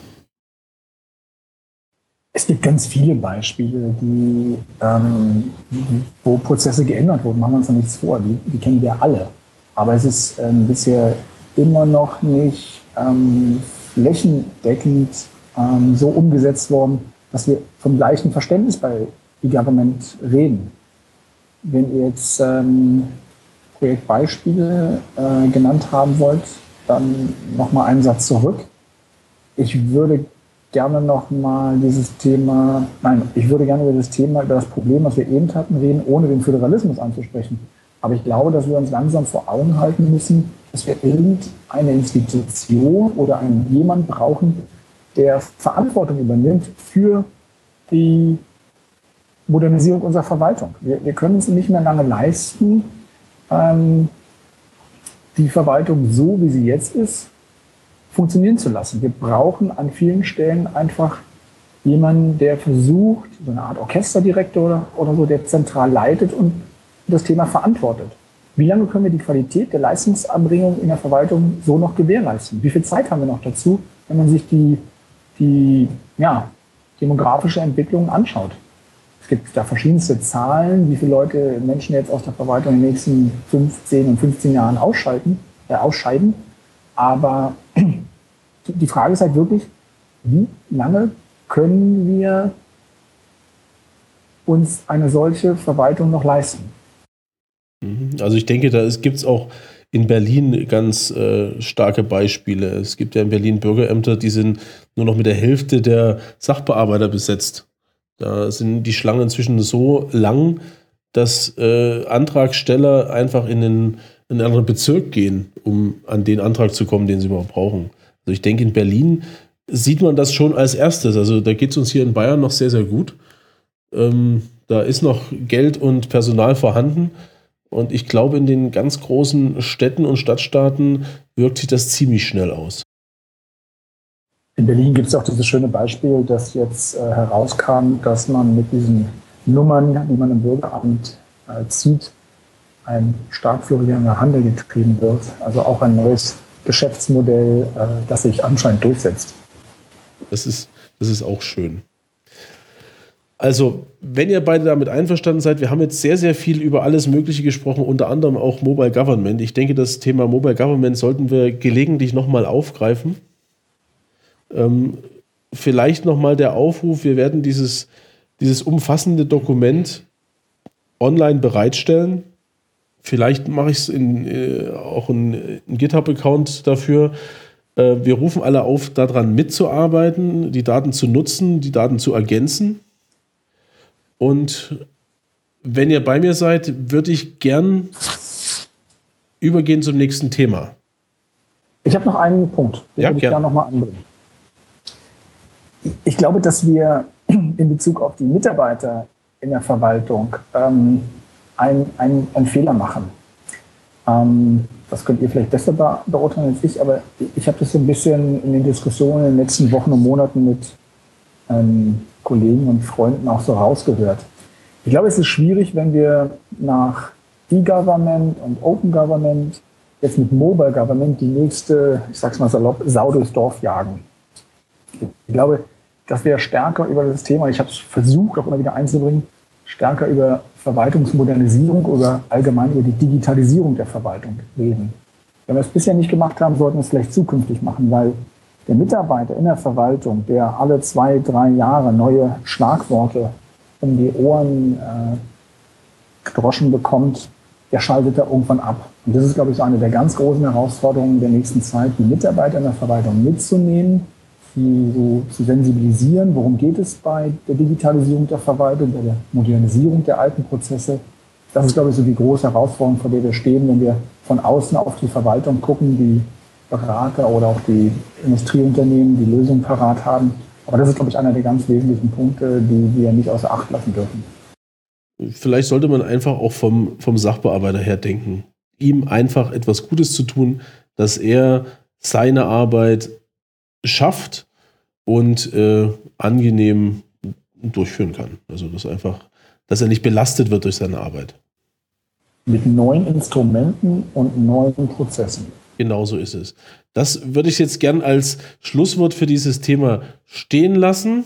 Es gibt ganz viele Beispiele, die, ähm, wo Prozesse geändert wurden. Machen wir uns da nichts vor. Die, die kennen wir alle. Aber es ist ähm, bisher immer noch nicht ähm, flächendeckend ähm, so umgesetzt worden, dass wir vom gleichen Verständnis bei E-Government reden. Wenn ihr jetzt ähm, Projektbeispiele äh, genannt haben wollt, dann nochmal einen Satz zurück. Ich würde gerne nochmal dieses Thema, nein, ich würde gerne über das Thema, über das Problem, was wir eben hatten, reden, ohne den Föderalismus anzusprechen. Aber ich glaube, dass wir uns langsam vor Augen halten müssen, dass wir irgendeine Institution oder einen jemand brauchen, der Verantwortung übernimmt für die Modernisierung unserer Verwaltung. Wir, wir können es nicht mehr lange leisten, ähm, die Verwaltung so, wie sie jetzt ist, funktionieren zu lassen. Wir brauchen an vielen Stellen einfach jemanden, der versucht, so eine Art Orchesterdirektor oder, oder so, der zentral leitet und das Thema verantwortet. Wie lange können wir die Qualität der Leistungserbringung in der Verwaltung so noch gewährleisten? Wie viel Zeit haben wir noch dazu, wenn man sich die, die ja, demografische Entwicklung anschaut? Es gibt da verschiedenste Zahlen, wie viele Leute, Menschen jetzt aus der Verwaltung in den nächsten fünfzehn und fünfzehn Jahren ausschalten, äh, ausscheiden. Aber die Frage ist halt wirklich, wie lange können wir uns eine solche Verwaltung noch leisten? Also ich denke, da gibt es auch in Berlin ganz äh, starke Beispiele. Es gibt ja in Berlin Bürgerämter, die sind nur noch mit der Hälfte der Sachbearbeiter besetzt. Da sind die Schlangen inzwischen so lang, dass äh, Antragsteller einfach in den in einen anderen Bezirk gehen, um an den Antrag zu kommen, den sie überhaupt brauchen. Also ich denke, in Berlin sieht man das schon als erstes. Also da geht es uns hier in Bayern noch sehr, sehr gut. Ähm, da ist noch Geld und Personal vorhanden. Und ich glaube, in den ganz großen Städten und Stadtstaaten wirkt sich das ziemlich schnell aus. In Berlin gibt es auch dieses schöne Beispiel, das jetzt äh, herauskam, dass man mit diesen Nummern, die man im Bürgeramt äh, zieht, ein stark florierender Handel getrieben wird. Also auch ein neues Geschäftsmodell, äh, das sich anscheinend durchsetzt. Das ist, das ist auch schön. Also, wenn ihr beide damit einverstanden seid, wir haben jetzt sehr, sehr viel über alles Mögliche gesprochen, unter anderem auch Mobile Government. Ich denke, das Thema Mobile Government sollten wir gelegentlich nochmal aufgreifen. Ähm, vielleicht nochmal der Aufruf, wir werden dieses, dieses umfassende Dokument online bereitstellen. Vielleicht mache ich es in, äh, auch einen GitHub-Account dafür. Äh, wir rufen alle auf, daran mitzuarbeiten, die Daten zu nutzen, die Daten zu ergänzen. Und wenn ihr bei mir seid, würde ich gern übergehen zum nächsten Thema. Ich habe noch einen Punkt, den ja, würde ich gerne nochmal anbringen. Ich glaube, dass wir in Bezug auf die Mitarbeiter in der Verwaltung ähm, einen ein Fehler machen. Ähm, das könnt ihr vielleicht besser be beurteilen als ich, aber ich habe das so ein bisschen in den Diskussionen in den letzten Wochen und Monaten mit ähm, Kollegen und Freunden auch so rausgehört. Ich glaube, es ist schwierig, wenn wir nach E-Government und Open Government jetzt mit Mobile Government die nächste, ich sag's mal salopp, Sau durchs Dorf jagen. Ich glaube, dass wir stärker über das Thema, ich habe es versucht auch immer wieder einzubringen, stärker über Verwaltungsmodernisierung oder allgemein über die Digitalisierung der Verwaltung reden. Wenn wir es bisher nicht gemacht haben, sollten wir es vielleicht zukünftig machen, weil der Mitarbeiter in der Verwaltung, der alle zwei, drei Jahre neue Schlagworte um die Ohren äh, gedroschen bekommt, der schaltet da irgendwann ab. Und das ist, glaube ich, so eine der ganz großen Herausforderungen der nächsten Zeit, die Mitarbeiter in der Verwaltung mitzunehmen, sie so zu sensibilisieren, worum geht es bei der Digitalisierung der Verwaltung, bei der Modernisierung der alten Prozesse. Das ist, glaube ich, so die große Herausforderung, vor der wir stehen, wenn wir von außen auf die Verwaltung gucken, die Berater oder auch die Industrieunternehmen die Lösungen parat haben. Aber das ist, glaube ich, einer der ganz wesentlichen Punkte, die wir nicht außer Acht lassen dürfen. Vielleicht sollte man einfach auch vom, vom Sachbearbeiter her denken, ihm einfach etwas Gutes zu tun, dass er seine Arbeit schafft und äh, angenehm durchführen kann. Also dass einfach, dass er nicht belastet wird durch seine Arbeit. Mit neuen Instrumenten und neuen Prozessen. Genau so ist es. Das würde ich jetzt gern als Schlusswort für dieses Thema stehen lassen.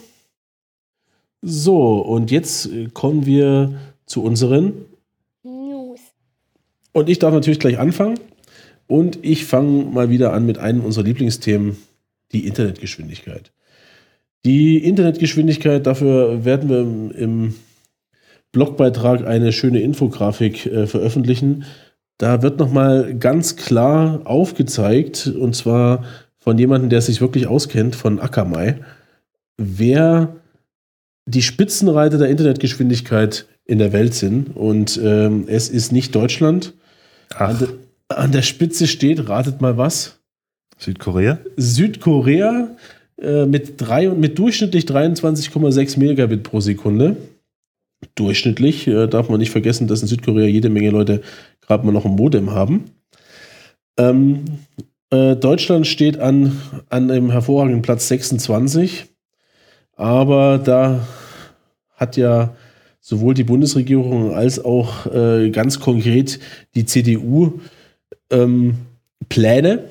So, und jetzt kommen wir zu unseren News. Und ich darf natürlich gleich anfangen. Und ich fange mal wieder an mit einem unserer Lieblingsthemen, die Internetgeschwindigkeit. Die Internetgeschwindigkeit, dafür werden wir im, im Blogbeitrag eine schöne Infografik äh, veröffentlichen. Da wird nochmal ganz klar aufgezeigt, und zwar von jemandem, der sich wirklich auskennt, von Akamai, wer die Spitzenreiter der Internetgeschwindigkeit in der Welt sind. Und ähm, es ist nicht Deutschland. An, de, an der Spitze steht, ratet mal was? Südkorea? Südkorea äh, mit, drei, mit durchschnittlich dreiundzwanzig Komma sechs Megabit pro Sekunde. Durchschnittlich äh, darf man nicht vergessen, dass in Südkorea jede Menge Leute gerade mal noch ein Modem haben. Ähm, äh, Deutschland steht an, an einem hervorragenden Platz sechsundzwanzig. Aber da hat ja sowohl die Bundesregierung als auch äh, ganz konkret die C D U ähm, Pläne.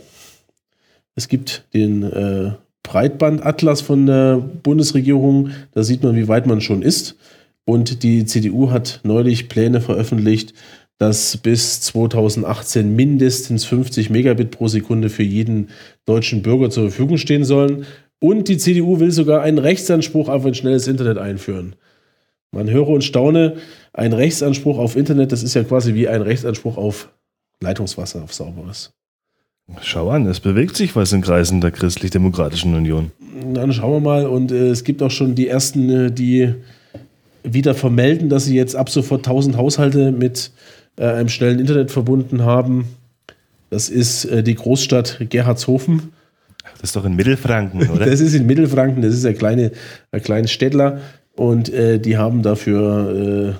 Es gibt den äh, Breitbandatlas von der Bundesregierung. Da sieht man, wie weit man schon ist. Und die C D U hat neulich Pläne veröffentlicht, dass bis zweitausendachtzehn mindestens fünfzig Megabit pro Sekunde für jeden deutschen Bürger zur Verfügung stehen sollen. Und die C D U will sogar einen Rechtsanspruch auf ein schnelles Internet einführen. Man höre und staune, ein Rechtsanspruch auf Internet, das ist ja quasi wie ein Rechtsanspruch auf Leitungswasser, auf sauberes. Schau an, es bewegt sich was in Kreisen der Christlich-Demokratischen Union. Dann schauen wir mal. Und äh, es gibt auch schon die ersten, äh, die wieder vermelden, dass sie jetzt ab sofort tausend Haushalte mit äh, einem schnellen Internet verbunden haben. Das ist äh, die Großstadt Gerhardshofen. Das ist doch in Mittelfranken, oder? Das ist in Mittelfranken, das ist ein kleine, ein kleines Städtler. Und äh, die haben dafür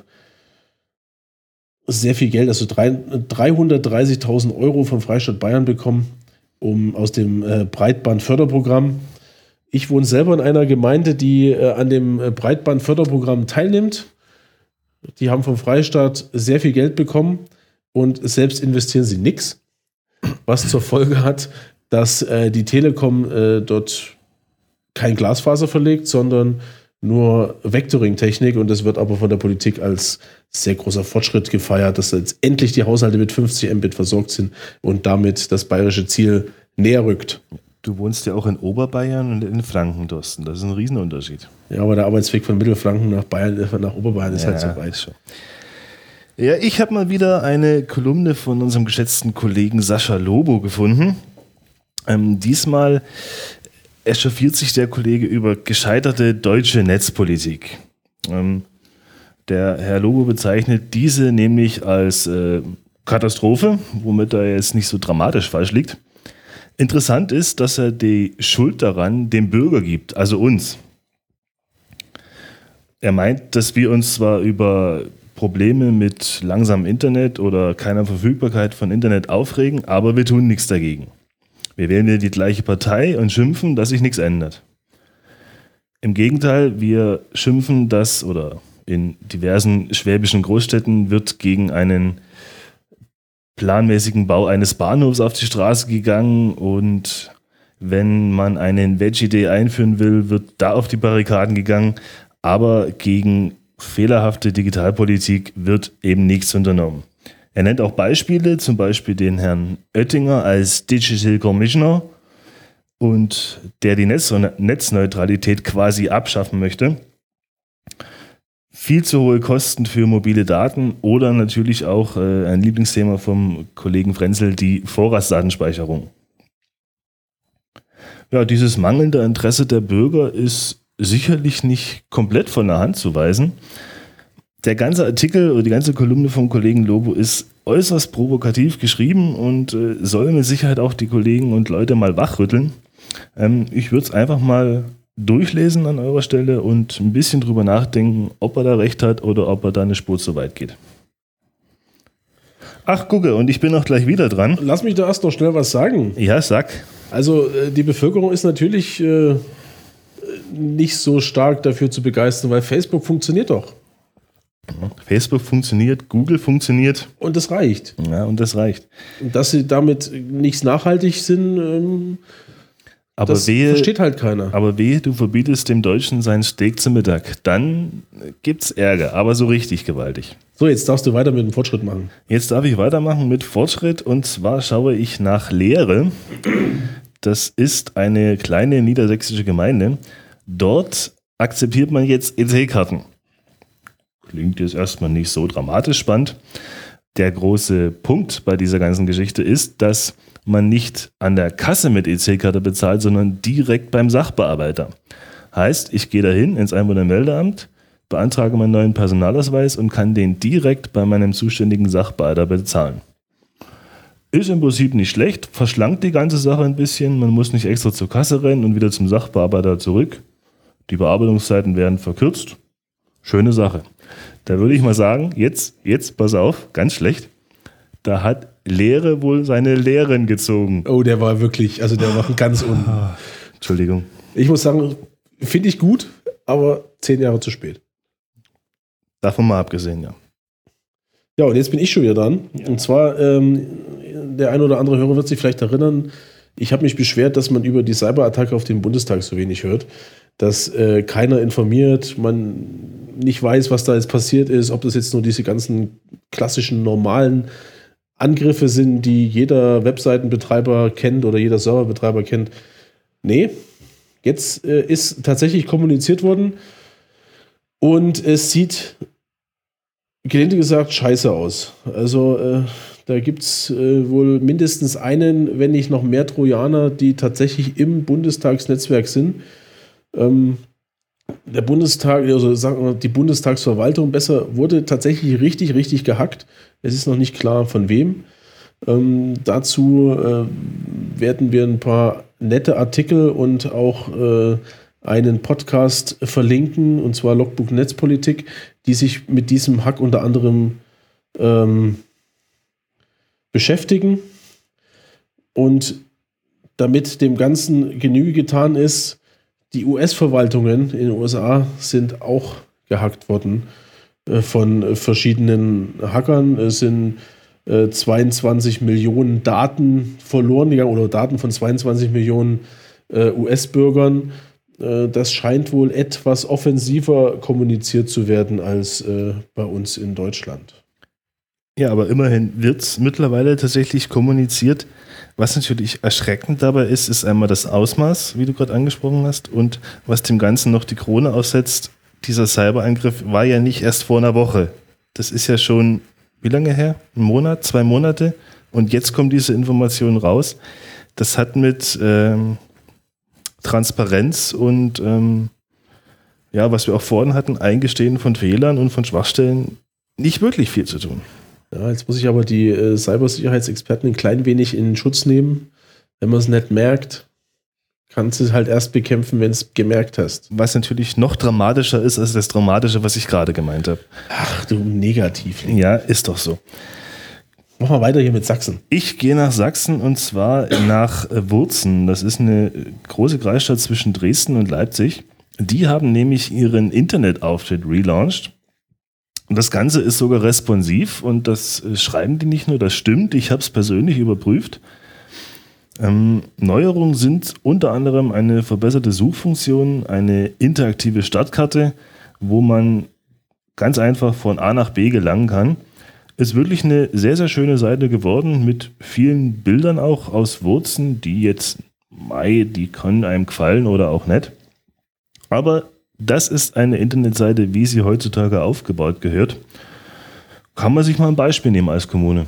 äh, sehr viel Geld, also dreihundertdreißigtausend Euro vom Freistaat Bayern bekommen, um aus dem äh, Breitbandförderprogramm. Ich wohne selber in einer Gemeinde, die äh, an dem äh, Breitbandförderprogramm teilnimmt. Die haben vom Freistaat sehr viel Geld bekommen und selbst investieren sie nichts, was zur Folge hat, dass äh, die Telekom äh, dort kein Glasfaser verlegt, sondern nur Vectoring-Technik, und das wird aber von der Politik als sehr großer Fortschritt gefeiert, dass jetzt endlich die Haushalte mit fünfzig Mbit versorgt sind und damit das bayerische Ziel näher rückt. Du wohnst ja auch in Oberbayern und in Franken, Thorsten. Das ist ein Riesenunterschied. Ja, aber der Arbeitsweg von Mittelfranken nach Bayern, nach Oberbayern ist ja, halt so weit. Schon. Ja, ich habe mal wieder eine Kolumne von unserem geschätzten Kollegen Sascha Lobo gefunden. Ähm, diesmal echauffiert sich der Kollege über gescheiterte deutsche Netzpolitik. Ähm, der Herr Lobo bezeichnet diese nämlich als äh, Katastrophe, womit er jetzt nicht so dramatisch falsch liegt. Interessant ist, dass er die Schuld daran dem Bürger gibt, also uns. Er meint, dass wir uns zwar über Probleme mit langsamem Internet oder keiner Verfügbarkeit von Internet aufregen, aber wir tun nichts dagegen. Wir wählen wieder die gleiche Partei und schimpfen, dass sich nichts ändert. Im Gegenteil, wir schimpfen, dass oder in diversen schwäbischen Großstädten wird gegen einen planmäßigen Bau eines Bahnhofs auf die Straße gegangen und wenn man einen Veggie Day einführen will, wird da auf die Barrikaden gegangen, aber gegen fehlerhafte Digitalpolitik wird eben nichts unternommen. Er nennt auch Beispiele, zum Beispiel den Herrn Oettinger als Digital Commissioner und der die Netz- Netzneutralität quasi abschaffen möchte. Viel zu hohe Kosten für mobile Daten oder natürlich auch äh, ein Lieblingsthema vom Kollegen Frenzel, die Vorratsdatenspeicherung. Ja, dieses mangelnde Interesse der Bürger ist sicherlich nicht komplett von der Hand zu weisen. Der ganze Artikel oder die ganze Kolumne vom Kollegen Lobo ist äußerst provokativ geschrieben und äh, soll mit Sicherheit auch die Kollegen und Leute mal wachrütteln. Ähm, ich würde es einfach mal durchlesen an eurer Stelle und ein bisschen drüber nachdenken, ob er da recht hat oder ob er da eine Spur zu weit geht. Ach, gucke, und ich bin auch gleich wieder dran. Lass mich da erst noch schnell was sagen. Ja, sag. Also äh, die Bevölkerung ist natürlich äh, nicht so stark dafür zu begeistern, weil Facebook funktioniert doch. Facebook funktioniert, Google funktioniert. Und das reicht. Ja, und das reicht. Und dass sie damit nicht nachhaltig sind, ähm, aber das wehe, versteht halt keiner. Aber wehe, du verbietest dem Deutschen sein Steak zum Mittag. Dann gibt's Ärger, aber so richtig gewaltig. So, jetzt darfst du weiter mit dem Fortschritt machen. Jetzt darf ich weitermachen mit Fortschritt und zwar schaue ich nach Lehre. Das ist eine kleine niedersächsische Gemeinde. Dort akzeptiert man jetzt E C-Karten. Klingt jetzt erstmal nicht so dramatisch spannend. Der große Punkt bei dieser ganzen Geschichte ist, dass man nicht an der Kasse mit E C-Karte bezahlt, sondern direkt beim Sachbearbeiter. Heißt, ich gehe dahin ins Einwohnermeldeamt, beantrage meinen neuen Personalausweis und kann den direkt bei meinem zuständigen Sachbearbeiter bezahlen. Ist im Prinzip nicht schlecht, verschlankt die ganze Sache ein bisschen, man muss nicht extra zur Kasse rennen und wieder zum Sachbearbeiter zurück. Die Bearbeitungszeiten werden verkürzt. Schöne Sache. Da würde ich mal sagen, jetzt, jetzt, pass auf, ganz schlecht, da hat Lehre wohl seine Lehren gezogen. Oh, der war wirklich, also der war ganz unten. Entschuldigung. Ich muss sagen, finde ich gut, aber zehn Jahre zu spät. Davon mal abgesehen, ja. Ja, und jetzt bin ich schon wieder dran. Ja. Und zwar, ähm, der ein oder andere Hörer wird sich vielleicht erinnern, ich habe mich beschwert, dass man über die Cyberattacke auf den Bundestag so wenig hört, dass äh, keiner informiert, man nicht weiß, was da jetzt passiert ist, ob das jetzt nur diese ganzen klassischen, normalen Angriffe sind, die jeder Webseitenbetreiber kennt oder jeder Serverbetreiber kennt. Nee, jetzt äh, ist tatsächlich kommuniziert worden und es sieht, gelinde gesagt, scheiße aus. Also äh, da gibt es äh, wohl mindestens einen, wenn nicht noch mehr Trojaner, die tatsächlich im Bundestagsnetzwerk sind. Ähm, der Bundestag, also sagen wir die Bundestagsverwaltung besser, wurde tatsächlich richtig, richtig gehackt. Es ist noch nicht klar, von wem. Ähm, dazu äh, werden wir ein paar nette Artikel und auch äh, einen Podcast verlinken, und zwar Logbuch Netzpolitik, die sich mit diesem Hack unter anderem ähm, beschäftigen. Und damit dem Ganzen Genüge getan ist, die U S-Verwaltungen in den U S A sind auch gehackt worden äh, von verschiedenen Hackern. Es sind äh, zweiundzwanzig Millionen Daten verloren gegangen oder Daten von zweiundzwanzig Millionen äh, U S-Bürgern. Äh, das scheint wohl etwas offensiver kommuniziert zu werden als äh, bei uns in Deutschland. Ja, aber immerhin wird es mittlerweile tatsächlich kommuniziert. Was natürlich erschreckend dabei ist, ist einmal das Ausmaß, wie du gerade angesprochen hast, und was dem Ganzen noch die Krone aussetzt. Dieser Cyberangriff war ja nicht erst vor einer Woche. Das ist ja schon, wie lange her? Ein Monat, zwei Monate? Und jetzt kommt diese Information raus. Das hat mit ähm, Transparenz und ähm, ja, was wir auch vorhin hatten, Eingestehen von Fehlern und von Schwachstellen nicht wirklich viel zu tun. Ja, jetzt muss ich aber die äh, Cybersicherheitsexperten ein klein wenig in Schutz nehmen. wenn man es nicht merkt, kannst du es halt erst bekämpfen, wenn du es gemerkt hast. Was natürlich noch dramatischer ist als das Dramatische, was ich gerade gemeint habe. Ach du Negativling. Ja, ist doch so. Mach mal weiter hier mit Sachsen. Ich gehe nach Sachsen und zwar nach Wurzen. Das ist eine große Kreisstadt zwischen Dresden und Leipzig. Die haben nämlich ihren Internetauftritt relaunched. Und das Ganze ist sogar responsiv und das schreiben die nicht nur, das stimmt. Ich habe es persönlich überprüft. Ähm, Neuerungen sind unter anderem eine verbesserte Suchfunktion, eine interaktive Stadtkarte, wo man ganz einfach von A nach B gelangen kann. Ist wirklich eine sehr, sehr schöne Seite geworden mit vielen Bildern auch aus Wurzen, die jetzt, mei, die können einem gefallen oder auch nicht. Aber das ist eine Internetseite, wie sie heutzutage aufgebaut gehört. Kann man sich mal ein Beispiel nehmen als Kommune.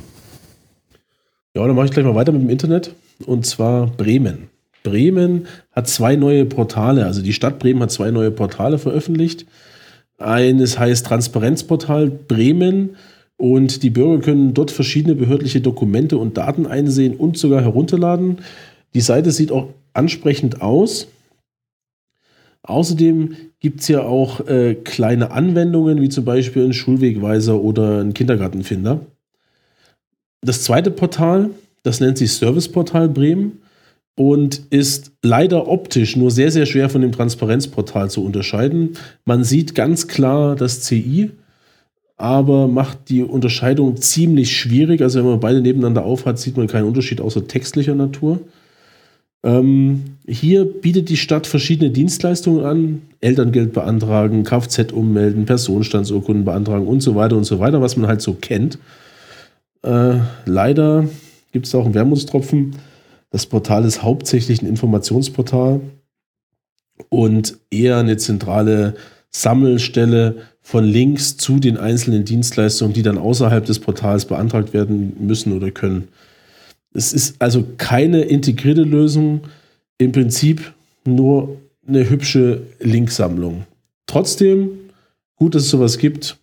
Ja, dann mache ich gleich mal weiter mit dem Internet. Und zwar Bremen. Bremen hat zwei neue Portale, also die Stadt Bremen hat zwei neue Portale veröffentlicht. Eines heißt Transparenzportal Bremen und die Bürger können dort verschiedene behördliche Dokumente und Daten einsehen und sogar herunterladen. Die Seite sieht auch ansprechend aus. Außerdem gibt es ja auch äh, kleine Anwendungen, wie zum Beispiel einen Schulwegweiser oder einen Kindergartenfinder. Das zweite Portal, das nennt sich Serviceportal Bremen und ist leider optisch nur sehr, sehr schwer von dem Transparenzportal zu unterscheiden. Man sieht ganz klar das C I, aber macht die Unterscheidung ziemlich schwierig. Also wenn man beide nebeneinander aufhat, sieht man keinen Unterschied außer textlicher Natur. Ähm, hier bietet die Stadt verschiedene Dienstleistungen an. Elterngeld beantragen, Kfz ummelden, Personenstandsurkunden beantragen und so weiter und so weiter, was man halt so kennt. Äh, leider gibt es auch einen Wermutstropfen. Das Portal ist hauptsächlich ein Informationsportal und eher eine zentrale Sammelstelle von Links zu den einzelnen Dienstleistungen, die dann außerhalb des Portals beantragt werden müssen oder können. Es ist also keine integrierte Lösung, im Prinzip nur eine hübsche Linksammlung. Trotzdem gut, dass es sowas gibt,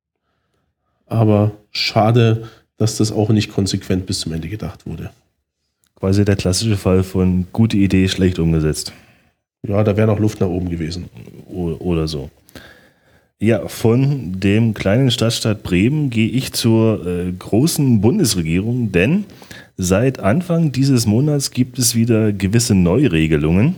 aber schade, dass das auch nicht konsequent bis zum Ende gedacht wurde. Quasi der klassische Fall von gute Idee, schlecht umgesetzt. Ja, da wäre noch Luft nach oben gewesen. Oder so. Ja, von dem kleinen Stadtstaat Bremen gehe ich zur äh, großen Bundesregierung, denn seit Anfang dieses Monats gibt es wieder gewisse Neuregelungen.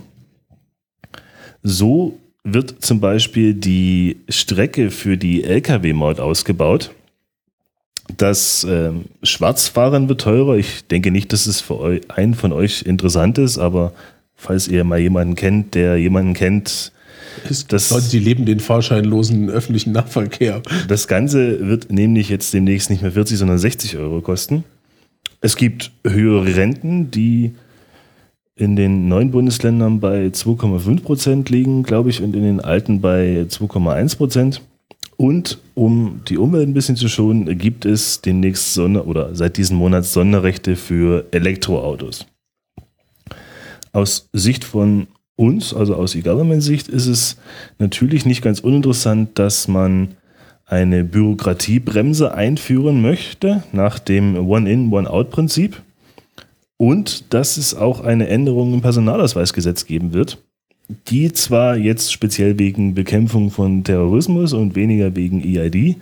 So wird zum Beispiel die Strecke für die L K W-Maut ausgebaut. Das äh, Schwarzfahren wird teurer. Ich denke nicht, dass es für eu- einen von euch interessant ist, aber falls ihr mal jemanden kennt, der jemanden kennt, es gibt Leute, die leben den fahrscheinlosen öffentlichen Nahverkehr. Das Ganze wird nämlich jetzt demnächst nicht mehr vierzig, sondern sechzig Euro kosten. Es gibt höhere Renten, die in den neuen Bundesländern bei zwei Komma fünf Prozent liegen, glaube ich, und in den alten bei zwei Komma eins Prozent. Und um die Umwelt ein bisschen zu schonen, gibt es demnächst Sonder- oder seit diesem Monat Sonderrechte für Elektroautos. Aus Sicht von uns, also aus E-Government-Sicht, ist es natürlich nicht ganz uninteressant, dass man eine Bürokratiebremse einführen möchte nach dem One-in, One-out-Prinzip und dass es auch eine Änderung im Personalausweisgesetz geben wird, die zwar jetzt speziell wegen Bekämpfung von Terrorismus und weniger wegen E I D,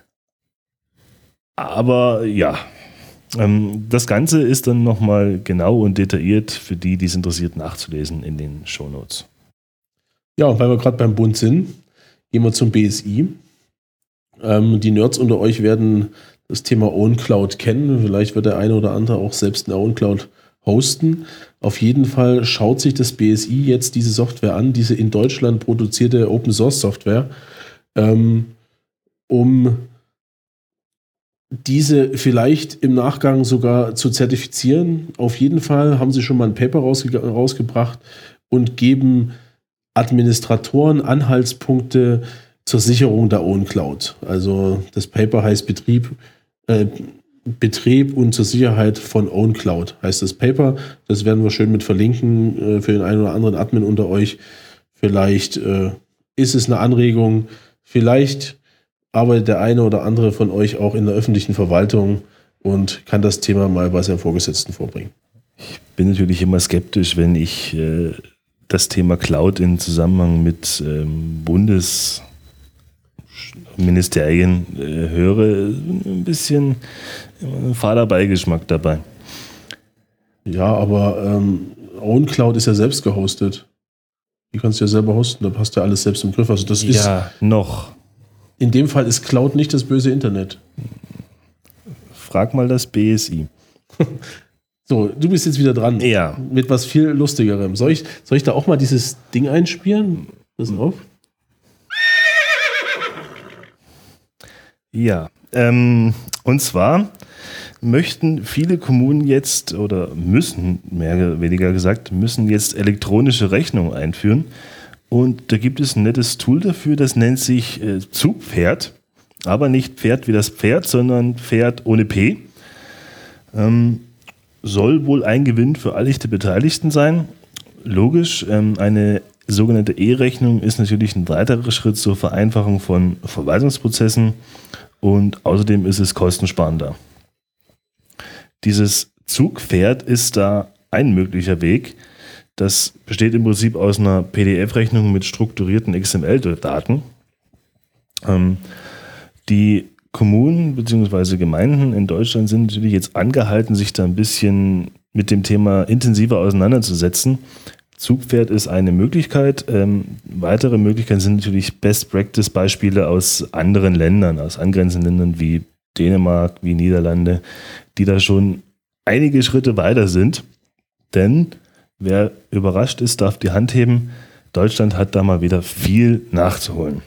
aber ja, ähm, das Ganze ist dann nochmal genau und detailliert für die, die es interessiert, nachzulesen in den Shownotes. Ja, und weil wir gerade beim Bund sind, gehen wir zum B S I. Ähm, die Nerds unter euch werden das Thema OwnCloud kennen. Vielleicht wird der eine oder andere auch selbst eine OwnCloud hosten. Auf jeden Fall schaut sich das B S I jetzt diese Software an, diese in Deutschland produzierte Open-Source-Software, ähm, um diese vielleicht im Nachgang sogar zu zertifizieren. Auf jeden Fall haben sie schon mal ein Paper rausge- rausgebracht und geben Administratoren Anhaltspunkte zur Sicherung der OwnCloud. Also das Paper heißt Betrieb, äh, Betrieb und zur Sicherheit von OwnCloud heißt das Paper. Das werden wir schön mit verlinken äh, für den einen oder anderen Admin unter euch. Vielleicht äh, ist es eine Anregung, vielleicht arbeitet der eine oder andere von euch auch in der öffentlichen Verwaltung und kann das Thema mal bei seinem Vorgesetzten vorbringen. Ich bin natürlich immer skeptisch, wenn ich äh, das Thema Cloud in Zusammenhang mit ähm, Bundesministerien äh, höre. Ein bisschen äh, fader Beigeschmack dabei. Ja, aber ähm, OwnCloud ist ja selbst gehostet. Die kannst du ja selber hosten, da hast du ja alles selbst im Griff. Also das ist, ja, noch. In dem Fall ist Cloud nicht das böse Internet. Frag mal das B S I. So, du bist jetzt wieder dran. Ja. Mit was viel Lustigerem. Soll ich, soll ich da auch mal dieses Ding einspielen? Pass auf. Ja, ähm, und zwar möchten viele Kommunen jetzt oder müssen, mehr oder weniger gesagt, müssen jetzt elektronische Rechnungen einführen. Und da gibt es ein nettes Tool dafür, das nennt sich äh, Zugpferd. Aber nicht Pferd wie das Pferd, sondern Pferd ohne P. Ähm, soll wohl ein Gewinn für alle Beteiligten sein. Logisch, ähm, eine sogenannte E-Rechnung ist natürlich ein weiterer Schritt zur Vereinfachung von Verwaltungsprozessen und außerdem ist es kostensparender. Dieses Zugpferd ist da ein möglicher Weg. Das besteht im Prinzip aus einer P D F-Rechnung mit strukturierten X M L-Daten. Ähm, die Kommunen bzw. Gemeinden in Deutschland sind natürlich jetzt angehalten, sich da ein bisschen mit dem Thema intensiver auseinanderzusetzen. Zugpferd ist eine Möglichkeit. Ähm, weitere Möglichkeiten sind natürlich Best-Practice-Beispiele aus anderen Ländern, aus angrenzenden Ländern wie Dänemark, wie Niederlande, die da schon einige Schritte weiter sind. Denn wer überrascht ist, darf die Hand heben. Deutschland hat da mal wieder viel nachzuholen.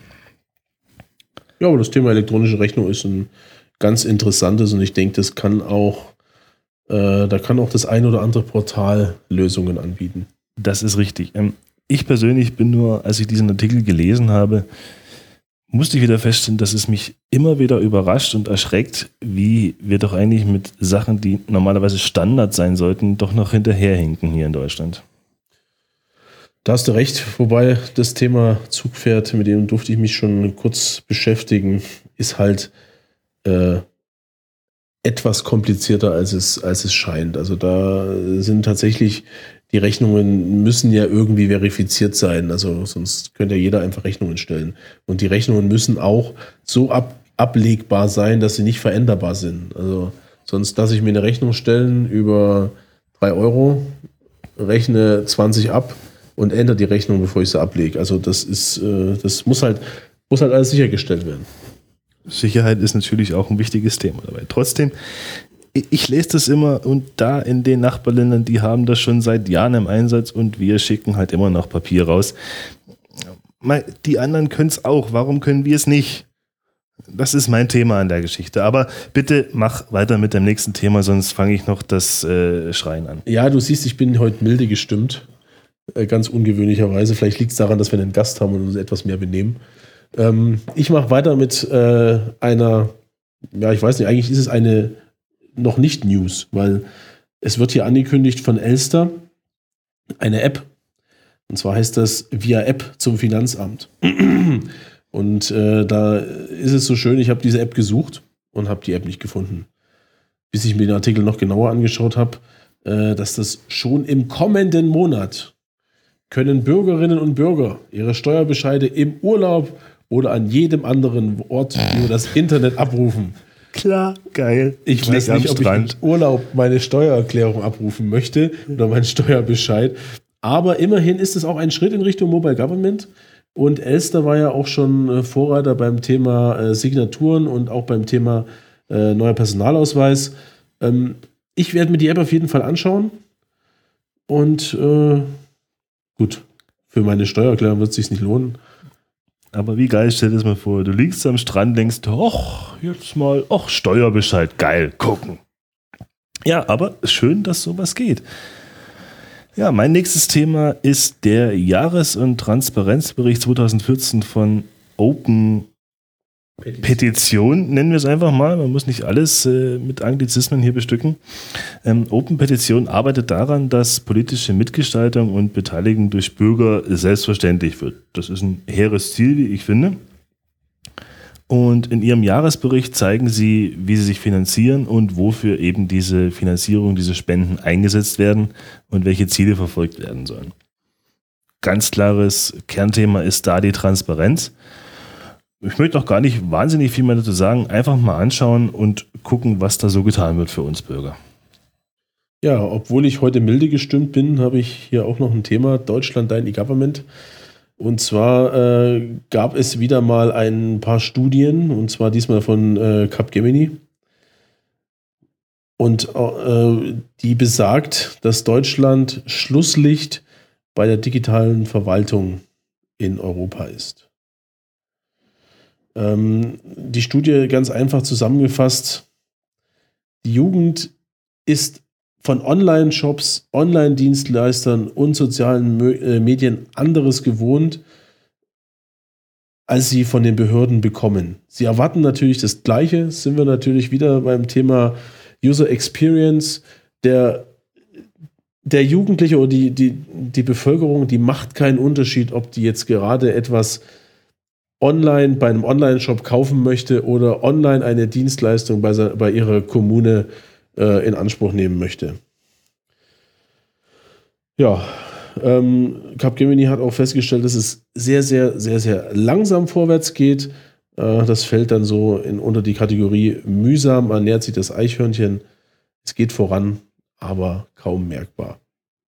Ja, aber das Thema elektronische Rechnung ist ein ganz interessantes und ich denke, das kann auch, äh, da kann auch das ein oder andere Portal Lösungen anbieten. Das ist richtig. Ähm, ich persönlich bin nur, als ich diesen Artikel gelesen habe, musste ich wieder feststellen, dass es mich immer wieder überrascht und erschreckt, wie wir doch eigentlich mit Sachen, die normalerweise Standard sein sollten, doch noch hinterherhinken hier in Deutschland. Da hast du recht, wobei das Thema Zugpferd, mit dem durfte ich mich schon kurz beschäftigen, ist halt äh, etwas komplizierter, als es, als es scheint. Also da sind tatsächlich, die Rechnungen müssen ja irgendwie verifiziert sein, also sonst könnte ja jeder einfach Rechnungen stellen. Und die Rechnungen müssen auch so ab, ablegbar sein, dass sie nicht veränderbar sind. Also sonst lasse ich mir eine Rechnung stellen über drei Euro, rechne zwanzig ab, und ändert die Rechnung, bevor ich sie ablege. Also das ist, äh, das muss halt, muss halt alles sichergestellt werden. Sicherheit ist natürlich auch ein wichtiges Thema dabei. Trotzdem, ich lese das immer und da in den Nachbarländern, die haben das schon seit Jahren im Einsatz und wir schicken halt immer noch Papier raus. Die anderen können es auch, warum können wir es nicht? Das ist mein Thema an der Geschichte. Aber bitte mach weiter mit dem nächsten Thema, sonst fange ich noch das äh, Schreien an. Ja, du siehst, ich bin heute milde gestimmt. Ganz ungewöhnlicherweise. Vielleicht liegt es daran, dass wir einen Gast haben und uns etwas mehr benehmen. Ähm, ich mache weiter mit äh, einer, ja, ich weiß nicht, eigentlich ist es eine noch nicht News, weil es wird hier angekündigt von Elster eine App. Und zwar heißt das Via App zum Finanzamt. Und äh, da ist es so schön, ich habe diese App gesucht und habe die App nicht gefunden. Bis ich mir den Artikel noch genauer angeschaut habe, äh, dass das schon im kommenden Monat können Bürgerinnen und Bürger ihre Steuerbescheide im Urlaub oder an jedem anderen Ort über das Internet abrufen. Klar, geil. Ich weiß nicht, ob ich im Urlaub meine Steuererklärung abrufen möchte oder meinen Steuerbescheid. Aber immerhin ist es auch ein Schritt in Richtung Mobile Government. Und Elster war ja auch schon Vorreiter beim Thema äh, Signaturen und auch beim Thema äh, neuer Personalausweis. Ähm, ich werde mir die App auf jeden Fall anschauen. Und äh, gut, für meine Steuererklärung wird es sich nicht lohnen. Aber wie geil, stell dir das mal vor, du liegst am Strand, denkst, ach, jetzt mal, ach, Steuerbescheid, geil, gucken. Ja, aber schön, dass sowas geht. Ja, mein nächstes Thema ist der Jahres- und Transparenzbericht zwanzig vierzehn von Open Petition. Petition, nennen wir es einfach mal. Man muss nicht alles äh, mit Anglizismen hier bestücken. Ähm, Open Petition arbeitet daran, dass politische Mitgestaltung und Beteiligung durch Bürger selbstverständlich wird. Das ist ein hehres Ziel, wie ich finde. Und in ihrem Jahresbericht zeigen sie, wie sie sich finanzieren und wofür eben diese Finanzierung, diese Spenden eingesetzt werden und welche Ziele verfolgt werden sollen. Ganz klares Kernthema ist da die Transparenz. Ich möchte auch gar nicht wahnsinnig viel mehr dazu sagen. Einfach mal anschauen und gucken, was da so getan wird für uns Bürger. Ja, obwohl ich heute milde gestimmt bin, habe ich hier auch noch ein Thema, Deutschland, dein E-Government. Und zwar äh, gab es wieder mal ein paar Studien, und zwar diesmal von äh, Capgemini. Und äh, die besagt, dass Deutschland Schlusslicht bei der digitalen Verwaltung in Europa ist. Ähm, die Studie ganz einfach zusammengefasst, die Jugend ist von Online-Shops, Online-Dienstleistern und sozialen Medien anderes gewohnt, als sie von den Behörden bekommen. Sie erwarten natürlich das Gleiche, sind wir natürlich wieder beim Thema User Experience. Der, der Jugendliche oder die, die, die Bevölkerung, die macht keinen Unterschied, ob die jetzt gerade etwas online bei einem Online-Shop kaufen möchte oder online eine Dienstleistung bei, bei ihrer Kommune in Anspruch nehmen möchte. Ja, ähm, Capgemini hat auch festgestellt, dass es sehr, sehr, sehr, sehr langsam vorwärts geht. Äh, das fällt dann so in, unter die Kategorie mühsam, ernährt sich das Eichhörnchen. Es geht voran, aber kaum merkbar.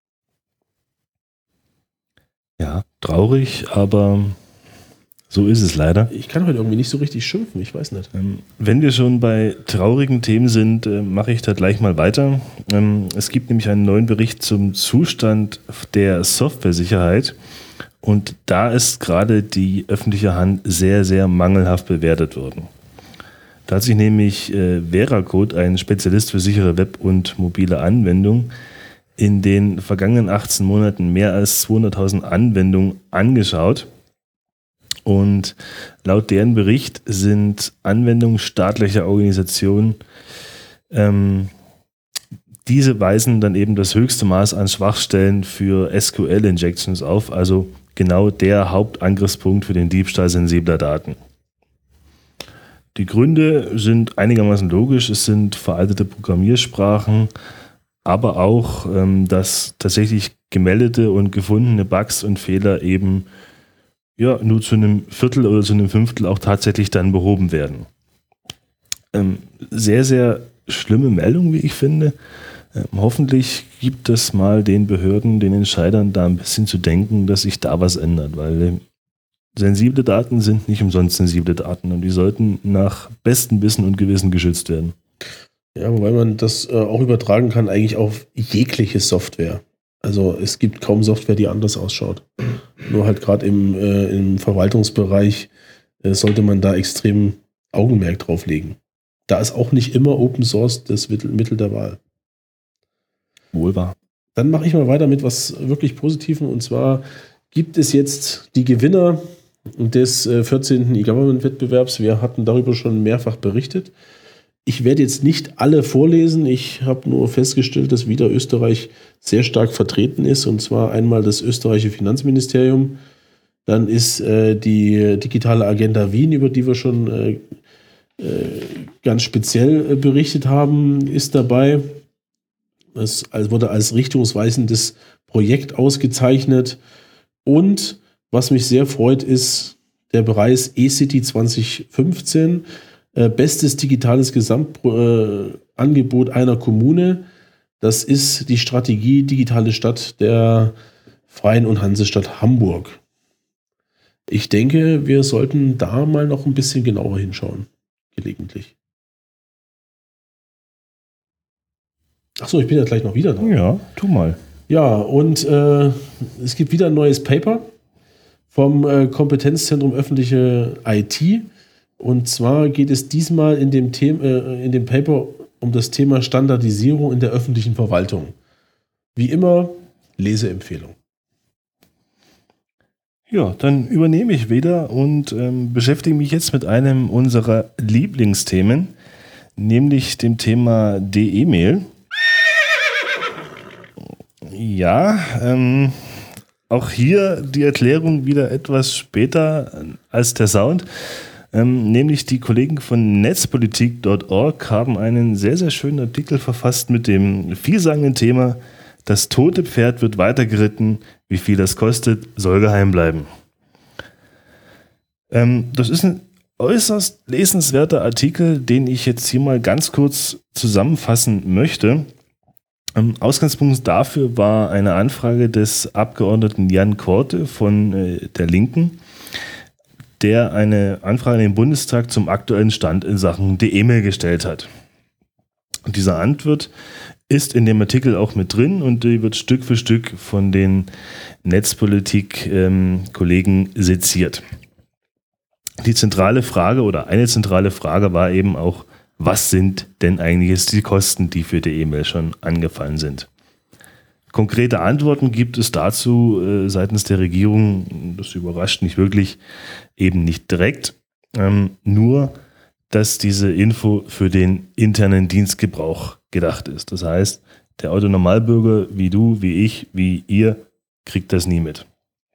Ja, traurig, aber so ist es leider. Ich kann heute irgendwie nicht so richtig schimpfen, ich weiß nicht. Ähm, wenn wir schon bei traurigen Themen sind, äh, mache ich da gleich mal weiter. Ähm, es gibt nämlich einen neuen Bericht zum Zustand der Softwaresicherheit und da ist gerade die öffentliche Hand sehr, sehr mangelhaft bewertet worden. Da hat sich nämlich äh, Veracode, ein Spezialist für sichere Web- und mobile Anwendungen, in den vergangenen achtzehn Monaten mehr als zweihunderttausend Anwendungen angeschaut. Und laut deren Bericht sind Anwendungen staatlicher Organisationen, ähm, diese weisen dann eben das höchste Maß an Schwachstellen für S Q L-Injections auf, also genau der Hauptangriffspunkt für den Diebstahl sensibler Daten. Die Gründe sind einigermaßen logisch, es sind veraltete Programmiersprachen, aber auch, ähm, dass tatsächlich gemeldete und gefundene Bugs und Fehler eben ja, nur zu einem Viertel oder zu einem Fünftel auch tatsächlich dann behoben werden. Ähm, sehr, sehr schlimme Meldung, wie ich finde. Ähm, hoffentlich gibt es mal den Behörden, den Entscheidern da ein bisschen zu denken, dass sich da was ändert, weil äh, sensible Daten sind nicht umsonst sensible Daten und die sollten nach bestem Wissen und Gewissen geschützt werden. Ja, wobei man das äh, auch übertragen kann eigentlich auf jegliche Software. Also es gibt kaum Software, die anders ausschaut. Nur halt gerade im, äh, im Verwaltungsbereich äh, sollte man da extrem Augenmerk drauf legen. Da ist auch nicht immer Open Source das Mittel, Mittel der Wahl. Wohl wahr. Dann mache ich mal weiter mit was wirklich Positivem. Und zwar gibt es jetzt die Gewinner des äh, vierzehnten E-Government-Wettbewerbs. Wir hatten darüber schon mehrfach berichtet. Ich werde jetzt nicht alle vorlesen. Ich habe nur festgestellt, dass wieder Österreich sehr stark vertreten ist. Und zwar einmal das österreichische Finanzministerium. Dann ist äh, die digitale Agenda Wien, über die wir schon äh, äh, ganz speziell äh, berichtet haben, ist dabei. Es wurde als richtungsweisendes Projekt ausgezeichnet. Und was mich sehr freut, ist der Preis eCity zwanzig fünfzehn. Bestes digitales Gesamtangebot einer Kommune. Das ist die Strategie Digitale Stadt der Freien und Hansestadt Hamburg. Ich denke, wir sollten da mal noch ein bisschen genauer hinschauen. Gelegentlich. Achso, ich bin ja gleich noch wieder da. Ja, tu mal. Ja, und äh, es gibt wieder ein neues Paper vom äh, Kompetenzzentrum öffentliche I T. Und zwar geht es diesmal in dem, Thema, äh, in dem Paper um das Thema Standardisierung in der öffentlichen Verwaltung. Wie immer, Leseempfehlung. Ja, dann übernehme ich wieder und ähm, beschäftige mich jetzt mit einem unserer Lieblingsthemen, nämlich dem Thema D E-Mail. Ja, ähm, auch hier die Erklärung wieder etwas später als der Sound. Ähm, nämlich die Kollegen von netzpolitik punkt org haben einen sehr, sehr schönen Artikel verfasst mit dem vielsagenden Thema: Das tote Pferd wird weitergeritten, wie viel das kostet, soll geheim bleiben. Ähm, das ist ein äußerst lesenswerter Artikel, den ich jetzt hier mal ganz kurz zusammenfassen möchte. Ähm, Ausgangspunkt dafür war eine Anfrage des Abgeordneten Jan Korte von äh, der Linken, der eine Anfrage in den Bundestag zum aktuellen Stand in Sachen D-E-Mail gestellt hat. Und diese Antwort ist in dem Artikel auch mit drin und die wird Stück für Stück von den Netzpolitik-Kollegen ähm, seziert. Die zentrale Frage oder eine zentrale Frage war eben auch, was sind denn eigentlich jetzt die Kosten, die für die E-Mail schon angefallen sind? Konkrete Antworten gibt es dazu äh, seitens der Regierung, das überrascht nicht wirklich, eben nicht direkt, ähm, nur, dass diese Info für den internen Dienstgebrauch gedacht ist. Das heißt, der Autonormalbürger wie du, wie ich, wie ihr, kriegt das nie mit.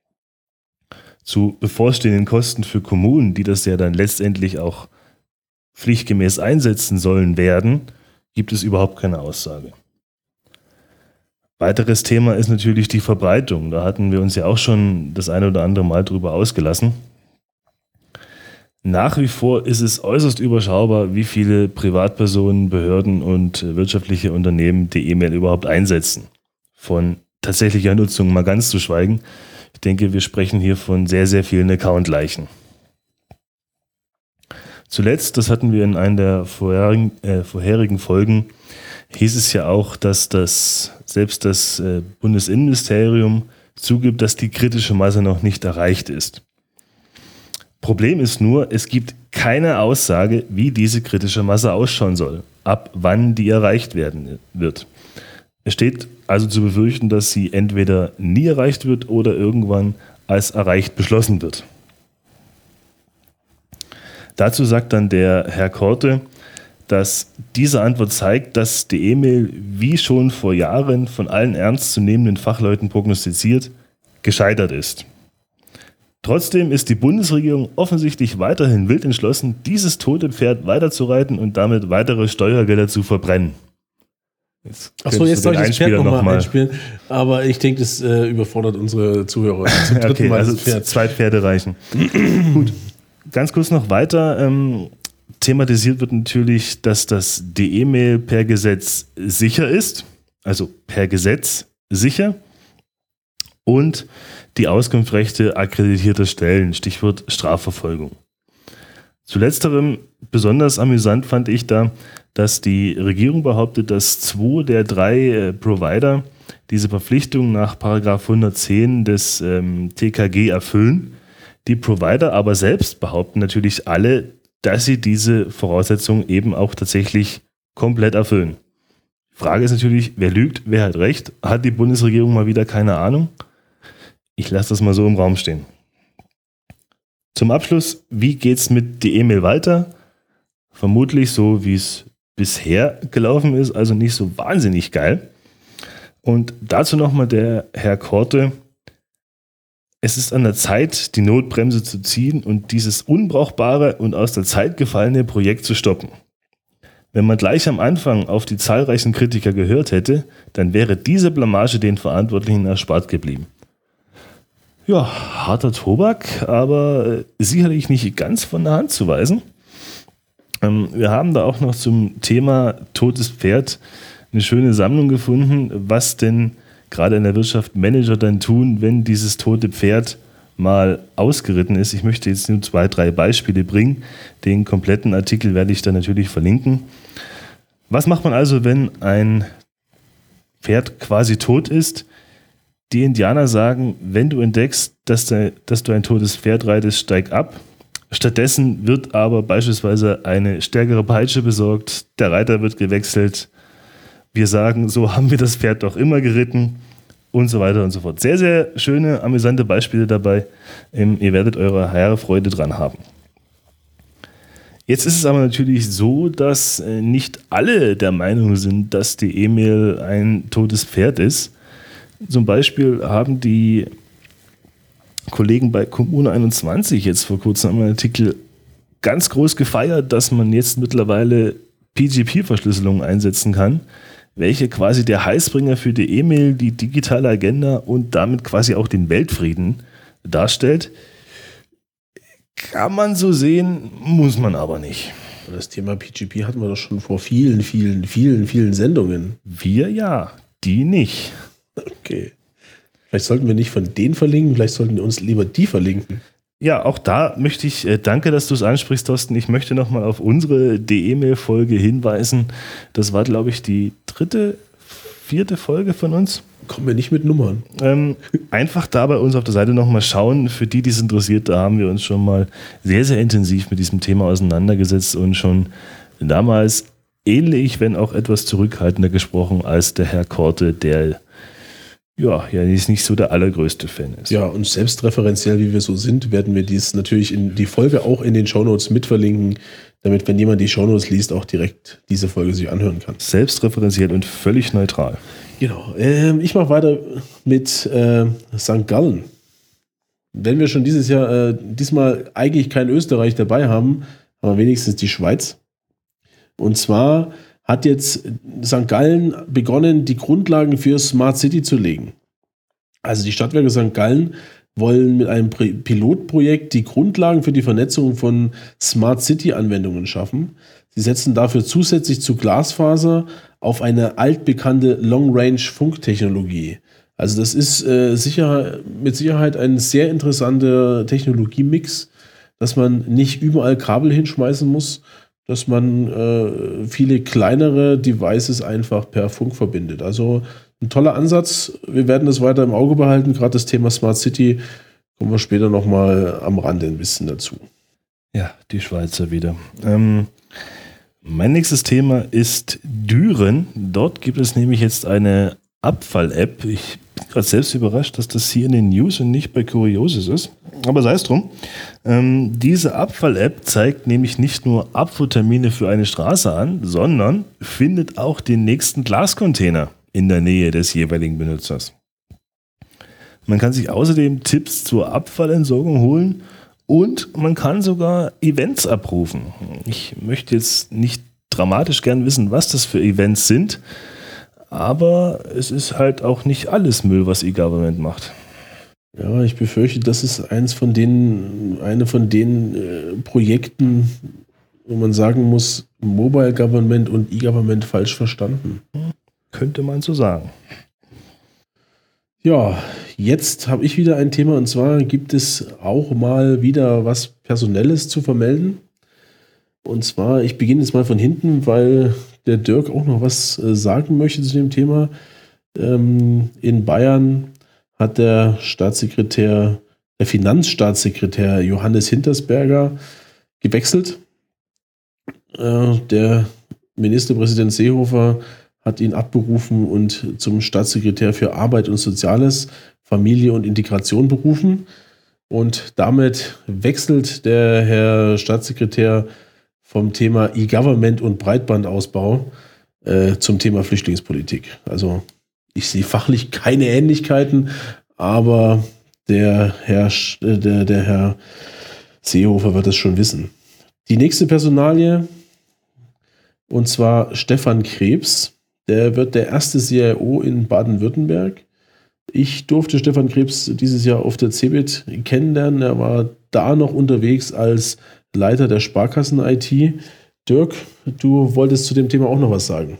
Zu bevorstehenden Kosten für Kommunen, die das ja dann letztendlich auch pflichtgemäß einsetzen sollen werden, gibt es überhaupt keine Aussage. Weiteres Thema ist natürlich die Verbreitung. Da hatten wir uns ja auch schon das eine oder andere Mal drüber ausgelassen. Nach wie vor ist es äußerst überschaubar, wie viele Privatpersonen, Behörden und wirtschaftliche Unternehmen die E-Mail überhaupt einsetzen. Von tatsächlicher Nutzung mal ganz zu schweigen. Ich denke, wir sprechen hier von sehr, sehr vielen Account-Leichen. Zuletzt, das hatten wir in einer der vorherigen, äh, vorherigen Folgen, hieß es ja auch, dass das, selbst das äh, Bundesinnenministerium zugibt, dass die kritische Masse noch nicht erreicht ist. Problem ist nur, es gibt keine Aussage, wie diese kritische Masse ausschauen soll, ab wann die erreicht werden wird. Es steht also zu befürchten, dass sie entweder nie erreicht wird oder irgendwann als erreicht beschlossen wird. Dazu sagt dann der Herr Korte, dass diese Antwort zeigt, dass die E-Mail, wie schon vor Jahren von allen ernstzunehmenden Fachleuten prognostiziert, gescheitert ist. Trotzdem ist die Bundesregierung offensichtlich weiterhin wild entschlossen, dieses tote Pferd weiterzureiten und damit weitere Steuergelder zu verbrennen. Achso, jetzt soll ich das Pferd nochmal noch einspielen, aber ich denke, das äh, überfordert unsere Zuhörer. Zum dritten okay, Mal also das Pferd. Zwei Pferde reichen. Gut, ganz kurz noch weiter. Ähm, thematisiert wird natürlich, dass das die E-Mail per Gesetz sicher ist, also per Gesetz sicher, und die Auskunftsrechte akkreditierter Stellen, Stichwort Strafverfolgung. Zu letzterem besonders amüsant fand ich da, dass die Regierung behauptet, dass zwei der drei äh, Provider diese Verpflichtung nach Paragraph hundertzehn des ähm, T K G erfüllen. Die Provider aber selbst behaupten natürlich alle, dass sie diese Voraussetzungen eben auch tatsächlich komplett erfüllen. Die Frage ist natürlich, wer lügt, wer hat recht? Hat die Bundesregierung mal wieder keine Ahnung? Ich lasse das mal so im Raum stehen. Zum Abschluss, wie geht's mit der E-Mail weiter? Vermutlich so, wie es bisher gelaufen ist, also nicht so wahnsinnig geil. Und dazu nochmal der Herr Korte. Es ist an der Zeit, die Notbremse zu ziehen und dieses unbrauchbare und aus der Zeit gefallene Projekt zu stoppen. Wenn man gleich am Anfang auf die zahlreichen Kritiker gehört hätte, dann wäre diese Blamage den Verantwortlichen erspart geblieben. Ja, harter Tobak, aber sicherlich nicht ganz von der Hand zu weisen. Ähm, wir haben da auch noch zum Thema totes Pferd eine schöne Sammlung gefunden, was denn gerade in der Wirtschaft Manager dann tun, wenn dieses tote Pferd mal ausgeritten ist. Ich möchte jetzt nur zwei, drei Beispiele bringen. Den kompletten Artikel werde ich dann natürlich verlinken. Was macht man also, wenn ein Pferd quasi tot ist? Die Indianer sagen, wenn du entdeckst, dass, de, dass du ein totes Pferd reitest, steig ab. Stattdessen wird aber beispielsweise eine stärkere Peitsche besorgt, der Reiter wird gewechselt. Wir sagen, so haben wir das Pferd doch immer geritten und so weiter und so fort. Sehr, sehr schöne, amüsante Beispiele dabei. Ihr werdet eure hehre Freude dran haben. Jetzt ist es aber natürlich so, dass nicht alle der Meinung sind, dass die E-Mail ein totes Pferd ist. Zum Beispiel haben die Kollegen bei Kommune einundzwanzig jetzt vor kurzem einen Artikel ganz groß gefeiert, dass man jetzt mittlerweile P G P-Verschlüsselung einsetzen kann, welche quasi der Heißbringer für die E-Mail, die digitale Agenda und damit quasi auch den Weltfrieden darstellt. Kann man so sehen, muss man aber nicht. Das Thema P G P hatten wir doch schon vor vielen, vielen, vielen, vielen Sendungen. Wir ja, die nicht. Okay. Vielleicht sollten wir nicht von denen verlinken, vielleicht sollten wir uns lieber die verlinken. Ja, auch da möchte ich, äh, danke, dass du es ansprichst, Thorsten. Ich möchte nochmal auf unsere D E-Mail-Folge hinweisen. Das war, glaube ich, die dritte, vierte Folge von uns. Kommen wir nicht mit Nummern. Ähm, einfach da bei uns auf der Seite nochmal schauen. Für die, die es interessiert, da haben wir uns schon mal sehr, sehr intensiv mit diesem Thema auseinandergesetzt und schon damals ähnlich, wenn auch etwas zurückhaltender gesprochen als der Herr Korte, der ja, ja nicht so der allergrößte Fan ist. Ja, und selbstreferenziell, wie wir so sind, werden wir dies natürlich in die Folge auch in den Shownotes mitverlinken, damit, wenn jemand die Shownotes liest, auch direkt diese Folge sich anhören kann. Selbstreferenziell und völlig neutral. Genau. Ähm, ich mache weiter mit äh, Sankt Gallen. Wenn wir schon dieses Jahr, äh, diesmal eigentlich kein Österreich dabei haben, aber wenigstens die Schweiz. Und zwar hat jetzt Sankt Gallen begonnen, die Grundlagen für Smart City zu legen. Also die Stadtwerke Sankt Gallen wollen mit einem Pilotprojekt die Grundlagen für die Vernetzung von Smart City-Anwendungen schaffen. Sie setzen dafür zusätzlich zu Glasfaser auf eine altbekannte Long-Range-Funktechnologie. Also das ist äh, sicher, mit Sicherheit ein sehr interessanter Technologiemix, dass man nicht überall Kabel hinschmeißen muss, dass man äh, viele kleinere Devices einfach per Funk verbindet. Also ein toller Ansatz. Wir werden das weiter im Auge behalten. Gerade das Thema Smart City kommen wir später nochmal am Rande ein bisschen dazu. Ja, die Schweizer wieder. Ähm, mein nächstes Thema ist Düren. Dort gibt es nämlich jetzt eine Abfall-App. Ich bin gerade selbst überrascht, dass das hier in den News und nicht bei Curiosis ist. Aber sei es drum. Ähm, diese Abfall-App zeigt nämlich nicht nur Abfuhrtermine für eine Straße an, sondern findet auch den nächsten Glascontainer in der Nähe des jeweiligen Benutzers. Man kann sich außerdem Tipps zur Abfallentsorgung holen und man kann sogar Events abrufen. Ich möchte jetzt nicht dramatisch gern wissen, was das für Events sind, aber es ist halt auch nicht alles Müll, was E-Government macht. Ja, ich befürchte, das ist eins von den, eine von den äh, Projekten, wo man sagen muss, Mobile Government und E-Government falsch verstanden. Könnte man so sagen. Ja, jetzt habe ich wieder ein Thema, und zwar gibt es auch mal wieder was Personelles zu vermelden. Und zwar, ich beginne jetzt mal von hinten, weil der Dirk auch noch was äh, sagen möchte zu dem Thema. Ähm, in Bayern hat der Staatssekretär, der Finanzstaatssekretär Johannes Hintersberger gewechselt. Äh, der Ministerpräsident Seehofer hat ihn abberufen und zum Staatssekretär für Arbeit und Soziales, Familie und Integration berufen. Und damit wechselt der Herr Staatssekretär vom Thema E-Government und Breitbandausbau äh, zum Thema Flüchtlingspolitik. Also ich sehe fachlich keine Ähnlichkeiten, aber der Herr, der, der Herr Seehofer wird das schon wissen. Die nächste Personalie, und zwar Stefan Krebs, der wird der erste C I O in Baden-Württemberg. Ich durfte Stefan Krebs dieses Jahr auf der CeBIT kennenlernen. Er war da noch unterwegs als Leiter der Sparkassen-I T. Dirk, du wolltest zu dem Thema auch noch was sagen.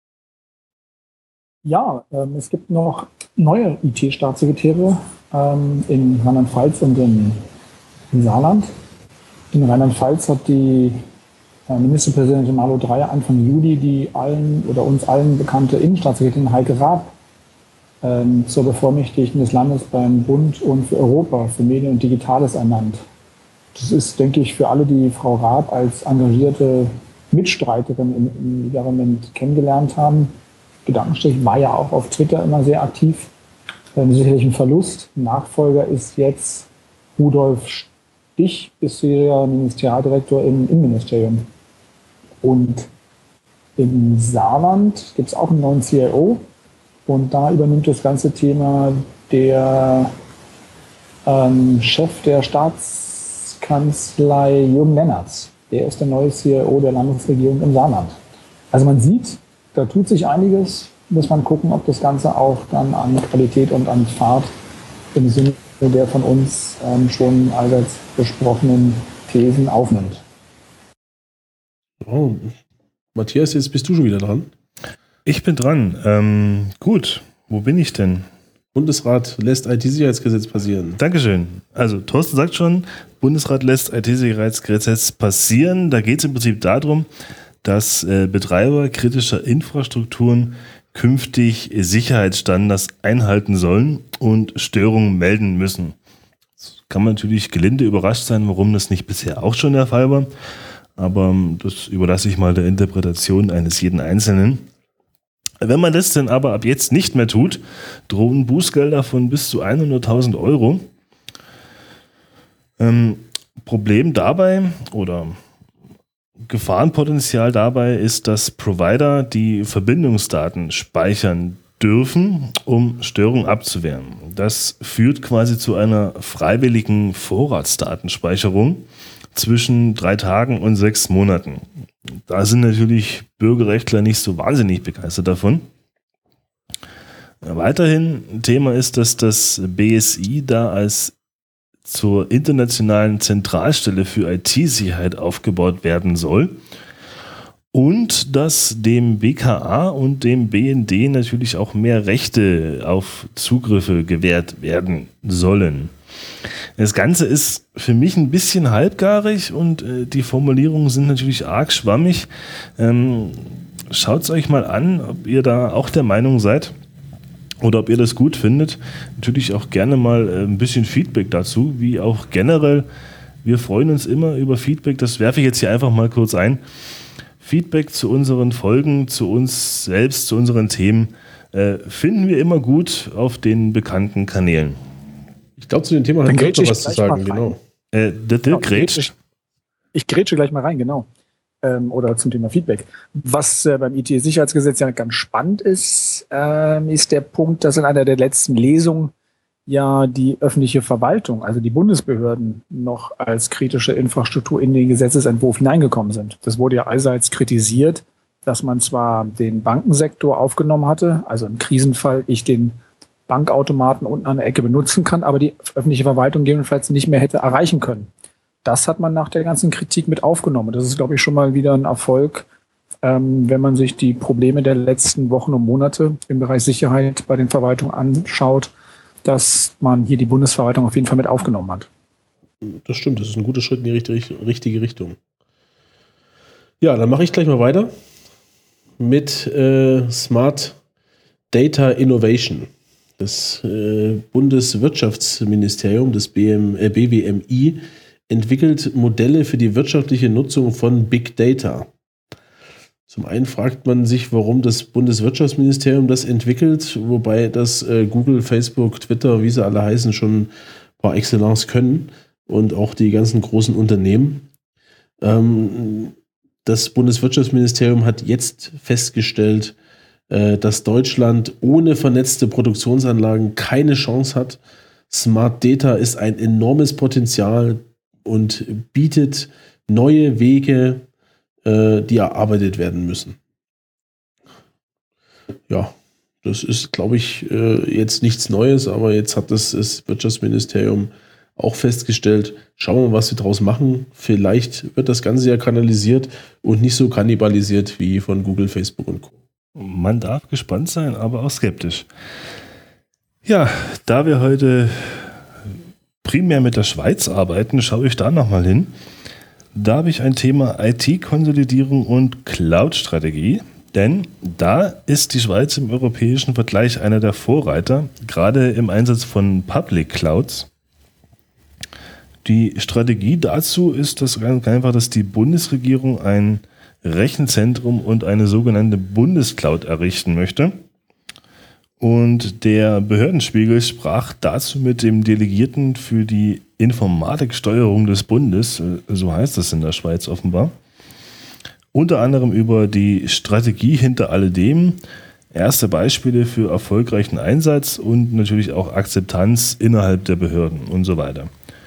Ja, ähm, es gibt noch neue I T-Staatssekretäre ähm, in Rheinland-Pfalz und in, in Saarland. In Rheinland-Pfalz hat die äh, Ministerpräsidentin Malu Dreyer Anfang Juli die allen oder uns allen bekannte Innenstaatssekretärin Heike Raab ähm, zur Bevollmächtigten des Landes beim Bund und für Europa für Medien und Digitales ernannt. Das ist, denke ich, für alle, die Frau Raab als engagierte Mitstreiterin im, im Government kennengelernt haben. Gedankenstrich war ja auch auf Twitter immer sehr aktiv. Ähm, sicherlich ein Verlust. Nachfolger ist jetzt Rudolf Stich, bisheriger Ministerialdirektor im Innenministerium. Und im Saarland gibt es auch einen neuen C I O. Und da übernimmt das ganze Thema der ähm, Chef der Staats Bundeskanzlei Jürgen Lennertz. Der ist der neue C E O der Landesregierung im Saarland. Also man sieht, da tut sich einiges. Muss man gucken, ob das Ganze auch dann an Qualität und an Fahrt im Sinne der von uns ähm, schon allseits besprochenen Thesen aufnimmt. Oh. Matthias, jetzt bist du schon wieder dran. Ich bin dran. Ähm, gut, wo bin ich denn? Bundesrat lässt I T-Sicherheitsgesetz passieren. Dankeschön. Also Thorsten sagt schon, Bundesrat lässt I T-Sicherheitsgesetz passieren. Da geht es im Prinzip darum, dass äh, Betreiber kritischer Infrastrukturen künftig Sicherheitsstandards einhalten sollen und Störungen melden müssen. Das kann man natürlich gelinde überrascht sein, warum das nicht bisher auch schon der Fall war. Aber das überlasse ich mal der Interpretation eines jeden Einzelnen. Wenn man das denn aber ab jetzt nicht mehr tut, drohen Bußgelder von bis zu hunderttausend Euro. Ähm, Problem dabei oder Gefahrenpotenzial dabei ist, dass Provider die Verbindungsdaten speichern dürfen, um Störungen abzuwehren. Das führt quasi zu einer freiwilligen Vorratsdatenspeicherung zwischen drei Tagen und sechs Monaten. Da sind natürlich Bürgerrechtler nicht so wahnsinnig begeistert davon. Weiterhin ein Thema ist, dass das B S I da als zur internationalen Zentralstelle für I T-Sicherheit aufgebaut werden soll und dass dem B K A und dem B N D natürlich auch mehr Rechte auf Zugriffe gewährt werden sollen. Das Ganze ist für mich ein bisschen halbgarig und äh, die Formulierungen sind natürlich arg schwammig. Ähm, schaut es euch mal an, ob ihr da auch der Meinung seid oder ob ihr das gut findet. Natürlich auch gerne mal äh, ein bisschen Feedback dazu, wie auch generell. Wir freuen uns immer über Feedback. Das werfe ich jetzt hier einfach mal kurz ein. Feedback zu unseren Folgen, zu uns selbst, zu unseren Themen äh, finden wir immer gut auf den bekannten Kanälen. Ich glaube, zu dem Thema hat Dirk noch was zu sagen, genau. Äh, der Dirk genau, grätscht. Ich, ich grätsche gleich mal rein, genau. Ähm, oder zum Thema Feedback. Was äh, beim I T-Sicherheitsgesetz ja ganz spannend ist, ähm, ist der Punkt, dass in einer der letzten Lesungen ja die öffentliche Verwaltung, also die Bundesbehörden, noch als kritische Infrastruktur in den Gesetzesentwurf hineingekommen sind. Das wurde ja allseits kritisiert, dass man zwar den Bankensektor aufgenommen hatte, also im Krisenfall ich den Bankautomaten unten an der Ecke benutzen kann, aber die öffentliche Verwaltung gegebenenfalls nicht mehr hätte erreichen können. Das hat man nach der ganzen Kritik mit aufgenommen. Das ist, glaube ich, schon mal wieder ein Erfolg, ähm, wenn man sich die Probleme der letzten Wochen und Monate im Bereich Sicherheit bei den Verwaltungen anschaut, dass man hier die Bundesverwaltung auf jeden Fall mit aufgenommen hat. Das stimmt, das ist ein guter Schritt in die richtige, richtige Richtung. Ja, dann mache ich gleich mal weiter mit äh, Smart Data Innovation. Das äh, Bundeswirtschaftsministerium, das B M, äh, B W M I, entwickelt Modelle für die wirtschaftliche Nutzung von Big Data. Zum einen fragt man sich, warum das Bundeswirtschaftsministerium das entwickelt, wobei das äh, Google, Facebook, Twitter, wie sie alle heißen, schon par excellence können und auch die ganzen großen Unternehmen. Ähm, das Bundeswirtschaftsministerium hat jetzt festgestellt, äh, dass Deutschland ohne vernetzte Produktionsanlagen keine Chance hat. Smart Data ist ein enormes Potenzial und bietet neue Wege, die erarbeitet werden müssen. Ja, das ist, glaube ich, jetzt nichts Neues, aber jetzt hat das, das Wirtschaftsministerium auch festgestellt, schauen wir mal, was sie daraus machen. Vielleicht wird das Ganze ja kanalisiert und nicht so kannibalisiert wie von Google, Facebook und Co. Man darf gespannt sein, aber auch skeptisch. Ja, da wir heute primär mit der Schweiz arbeiten, schaue ich da nochmal hin. Da habe ich ein Thema I T-Konsolidierung und Cloud-Strategie, denn da ist die Schweiz im europäischen Vergleich einer der Vorreiter, gerade im Einsatz von Public Clouds. Die Strategie dazu ist das ganz einfach, dass die Bundesregierung ein Rechenzentrum und eine sogenannte Bundescloud errichten möchte. Und der Behördenspiegel sprach dazu mit dem Delegierten für die Informatiksteuerung des Bundes, so heißt das in der Schweiz offenbar, unter anderem über die Strategie hinter alledem, erste Beispiele für erfolgreichen Einsatz und natürlich auch Akzeptanz innerhalb der Behörden und so weiter.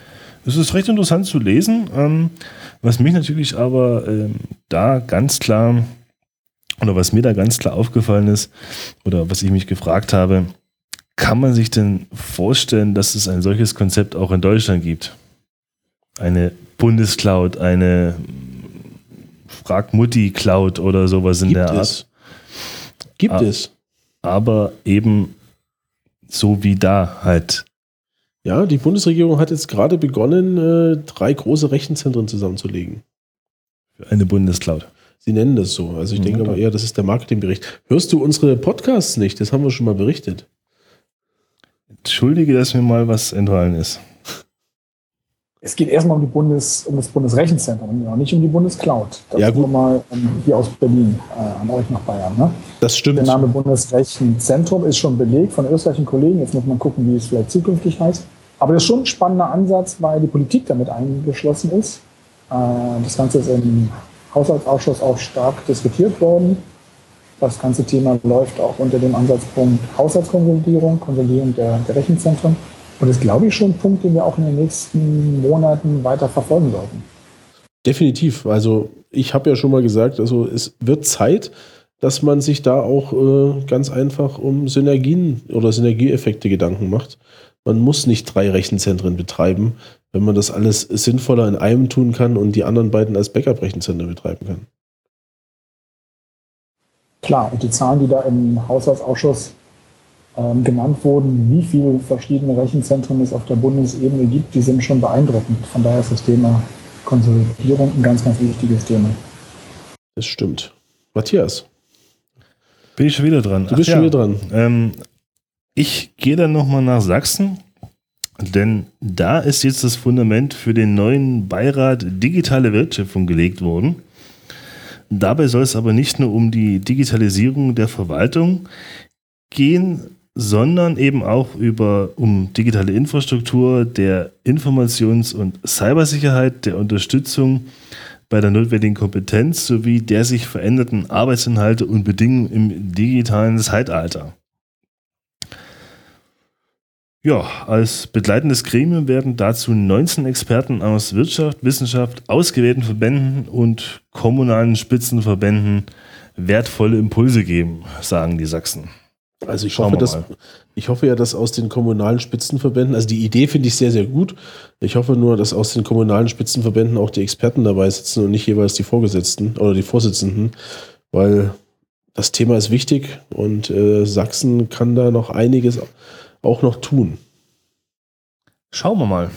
es ist recht interessant zu lesen. Ähm, was mich natürlich aber ähm, da ganz klar, oder was mir da ganz klar aufgefallen ist, oder was ich mich gefragt habe, kann man sich denn vorstellen, dass es ein solches Konzept auch in Deutschland gibt? Eine Bundescloud, eine Frag-Mutti-Cloud oder sowas in Gibt der Art. es. Gibt A- es. Aber eben so wie da halt. Ja, die Bundesregierung hat jetzt gerade begonnen, äh, drei große Rechenzentren zusammenzulegen. Für eine Bundescloud. Sie nennen das so. Also ich Mhm. denke aber eher, das ist der Marketingbericht. Hörst du unsere Podcasts nicht? Das haben wir schon mal berichtet. Entschuldige, dass mir mal was entfallen ist. Es geht erstmal um, die Bundes, um das Bundesrechenzentrum, ja, nicht um die Bundescloud. Das Ja, ist gut. nur mal ähm, hier aus Berlin, äh, an euch nach Bayern. Ne? Das stimmt. Der Name Bundesrechenzentrum ist schon belegt von österreichischen Kollegen. Jetzt muss man gucken, wie es vielleicht zukünftig heißt. Aber das ist schon ein spannender Ansatz, weil die Politik damit eingeschlossen ist. Äh, das Ganze ist im Haushaltsausschuss auch stark diskutiert worden. Das ganze Thema läuft auch unter dem Ansatzpunkt Haushaltskonsolidierung, Konsolidierung der, der Rechenzentren. Und das ist, glaube ich, schon ein Punkt, den wir auch in den nächsten Monaten weiter verfolgen sollten. Definitiv. Also ich habe ja schon mal gesagt, also es wird Zeit, dass man sich da auch äh, ganz einfach um Synergien oder Synergieeffekte Gedanken macht. Man muss nicht drei Rechenzentren betreiben, wenn man das alles sinnvoller in einem tun kann und die anderen beiden als Backup-Rechenzentren betreiben kann. Klar, und die Zahlen, die da im Haushaltsausschuss ähm, genannt wurden, wie viele verschiedene Rechenzentren es auf der Bundesebene gibt, die sind schon beeindruckend. Von daher ist das Thema Konsolidierung ein ganz, ganz wichtiges Thema. Das stimmt. Matthias, Bin ich schon wieder dran? du bist Ach schon ja. wieder dran. Ähm, ich gehe dann nochmal nach Sachsen, denn da ist jetzt das Fundament für den neuen Beirat Digitale Wertschöpfung gelegt worden. Dabei soll es aber nicht nur um die Digitalisierung der Verwaltung gehen, sondern eben auch über, um digitale Infrastruktur, der Informations- und Cybersicherheit, der Unterstützung bei der notwendigen Kompetenz sowie der sich veränderten Arbeitsinhalte und Bedingungen im digitalen Zeitalter. Ja, als begleitendes Gremium werden dazu neunzehn Experten aus Wirtschaft, Wissenschaft, ausgewählten Verbänden und kommunalen Spitzenverbänden wertvolle Impulse geben, sagen die Sachsen. Also ich Schauen hoffe, wir dass, mal. ich hoffe ja, dass aus den kommunalen Spitzenverbänden, also die Idee finde ich sehr, sehr gut. Ich hoffe nur, dass aus den kommunalen Spitzenverbänden auch die Experten dabei sitzen und nicht jeweils die Vorgesetzten oder die Vorsitzenden, weil das Thema ist wichtig und äh, Sachsen kann da noch einiges auch noch tun. Schauen wir mal.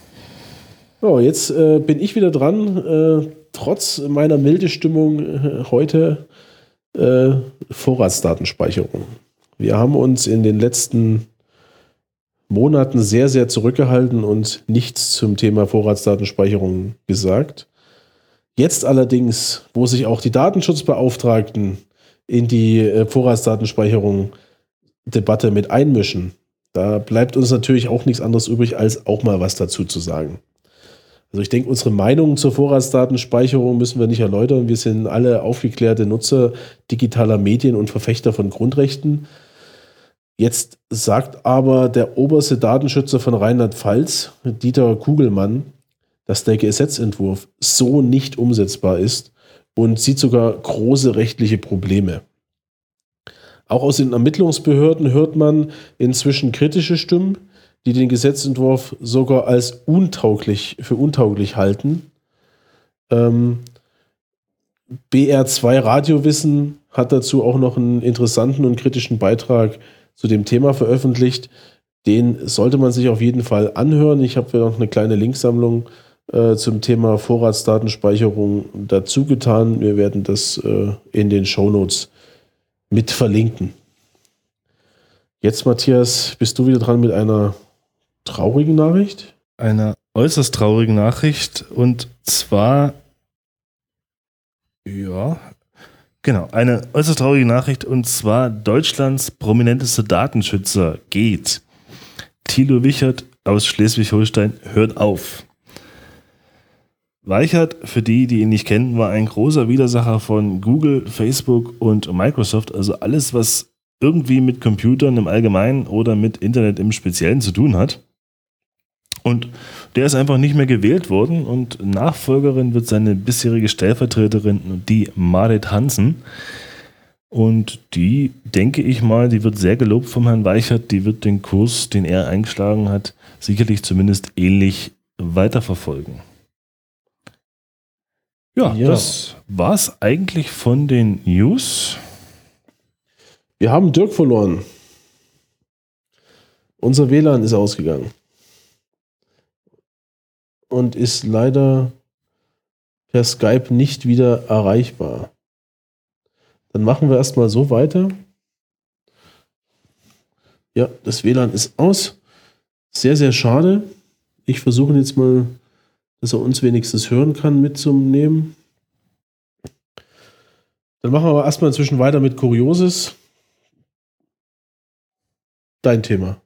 So, jetzt äh, bin ich wieder dran, äh, trotz meiner milde Stimmung äh, heute äh, Vorratsdatenspeicherung. Wir haben uns in den letzten Monaten sehr, sehr zurückgehalten und nichts zum Thema Vorratsdatenspeicherung gesagt. Jetzt allerdings, wo sich auch die Datenschutzbeauftragten in die äh, Vorratsdatenspeicherung Debatte mit einmischen, da bleibt uns natürlich auch nichts anderes übrig, als auch mal was dazu zu sagen. Also ich denke, unsere Meinung zur Vorratsdatenspeicherung müssen wir nicht erläutern. Wir sind alle aufgeklärte Nutzer digitaler Medien und Verfechter von Grundrechten. Jetzt sagt aber der oberste Datenschützer von Rheinland-Pfalz, Dieter Kugelmann, dass der Gesetzentwurf so nicht umsetzbar ist und sieht sogar große rechtliche Probleme. Auch aus den Ermittlungsbehörden hört man inzwischen kritische Stimmen, die den Gesetzentwurf sogar als untauglich, für untauglich halten. Ähm, B R zwei Radiowissen hat dazu auch noch einen interessanten und kritischen Beitrag zu dem Thema veröffentlicht. Den sollte man sich auf jeden Fall anhören. Ich habe noch eine kleine Linksammlung äh, zum Thema Vorratsdatenspeicherung dazu getan. Wir werden das äh, in den Shownotes mit verlinken. Jetzt, Matthias, bist du wieder dran mit einer traurigen Nachricht? Einer äußerst traurigen Nachricht und zwar, ja, genau, eine äußerst traurige Nachricht und zwar Deutschlands prominentester Datenschützer geht. Thilo Wichert aus Schleswig-Holstein hört auf. Weichert, für die, die ihn nicht kennen, war ein großer Widersacher von Google, Facebook und Microsoft, also alles, was irgendwie mit Computern im Allgemeinen oder mit Internet im Speziellen zu tun hat. Und der ist einfach nicht mehr gewählt worden und Nachfolgerin wird seine bisherige Stellvertreterin, die Marit Hansen. Und die, denke ich mal, die wird sehr gelobt vom Herrn Weichert, die wird den Kurs, den er eingeschlagen hat, sicherlich zumindest ähnlich weiterverfolgen. Ja, ja. Das war es eigentlich von den News. Wir haben Dirk verloren. Unser W L A N ist ausgegangen. Und ist leider per Skype nicht wieder erreichbar. Dann machen wir erstmal so weiter. Ja, das W L A N ist aus. Sehr, sehr schade. Ich versuche jetzt mal, dass er uns wenigstens hören kann, mitzunehmen. Dann machen wir aber erstmal inzwischen weiter mit Kurioses. Dein Thema.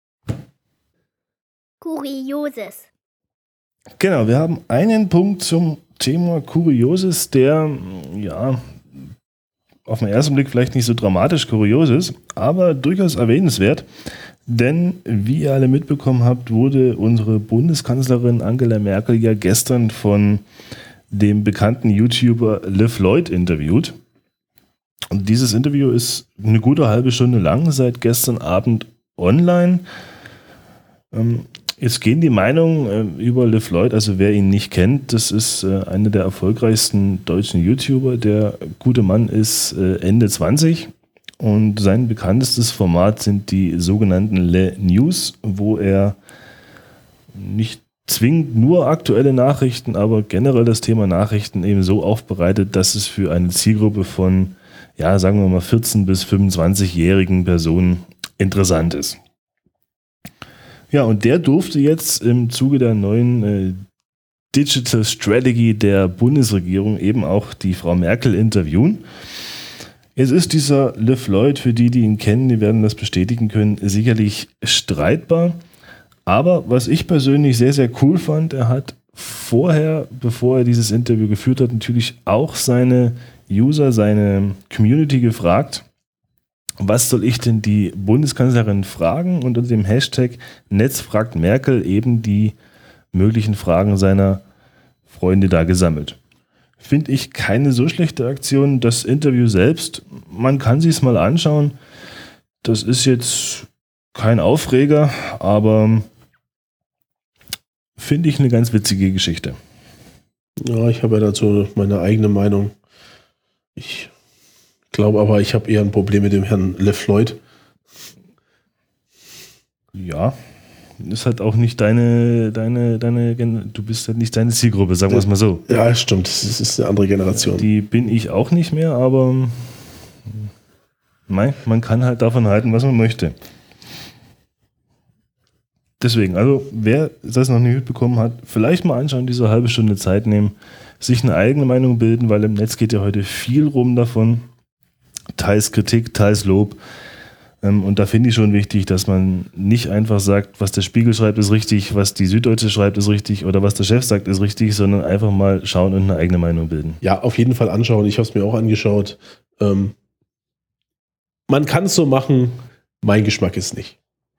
Kurioses. Genau, wir haben einen Punkt zum Thema Kurioses, der ja auf den ersten Blick vielleicht nicht so dramatisch kurios ist, aber durchaus erwähnenswert. Denn, wie ihr alle mitbekommen habt, wurde unsere Bundeskanzlerin Angela Merkel ja gestern von dem bekannten YouTuber Liv Lloyd interviewt. Und dieses Interview ist eine gute halbe Stunde lang, seit gestern Abend online. Ähm, jetzt gehen die Meinungen äh, über Liv Lloyd, also wer ihn nicht kennt, das ist äh, einer der erfolgreichsten deutschen YouTuber. Der gute Mann ist äh, Ende zwanzig und sein bekanntestes Format sind die sogenannten Le News, wo er nicht zwingend nur aktuelle Nachrichten, aber generell das Thema Nachrichten eben so aufbereitet, dass es für eine Zielgruppe von, ja, sagen wir mal vierzehn- bis fünfundzwanzigjährigen Personen interessant ist. Ja, und der durfte jetzt im Zuge der neuen äh, Digital Strategy der Bundesregierung eben auch die Frau Merkel interviewen. Es ist dieser Liv Lloyd, für die, die ihn kennen, die werden das bestätigen können, sicherlich streitbar. Aber was ich persönlich sehr, sehr cool fand, er hat vorher, bevor er dieses Interview geführt hat, natürlich auch seine User, seine Community gefragt, was soll ich denn die Bundeskanzlerin fragen? Und unter dem Hashtag Netz fragt Merkel eben die möglichen Fragen seiner Freunde da gesammelt. Finde ich keine so schlechte Aktion. Das Interview selbst, man kann sich es mal anschauen. Das ist jetzt kein Aufreger, aber finde ich eine ganz witzige Geschichte. Ja, ich habe ja dazu meine eigene Meinung. Ich glaube aber, ich habe eher ein Problem mit dem Herrn Liv Lloyd. Ja, ist halt auch nicht deine, deine, deine, du bist halt nicht deine Zielgruppe, sagen wir es mal so. Ja, stimmt, das ist eine andere Generation. Die bin ich auch nicht mehr, aber mei, man kann halt davon halten, was man möchte. Deswegen, also wer das noch nicht mitbekommen hat, vielleicht mal anschauen, diese halbe Stunde Zeit nehmen, sich eine eigene Meinung bilden, weil im Netz geht ja heute viel rum davon. Teils Kritik, teils Lob. Und da finde ich schon wichtig, dass man nicht einfach sagt, was der Spiegel schreibt, ist richtig, was die Süddeutsche schreibt, ist richtig oder was der Chef sagt, ist richtig, sondern einfach mal schauen und eine eigene Meinung bilden. Ja, auf jeden Fall anschauen. Ich habe es mir auch angeschaut. Ähm, man kann es so machen, mein Geschmack ist nicht.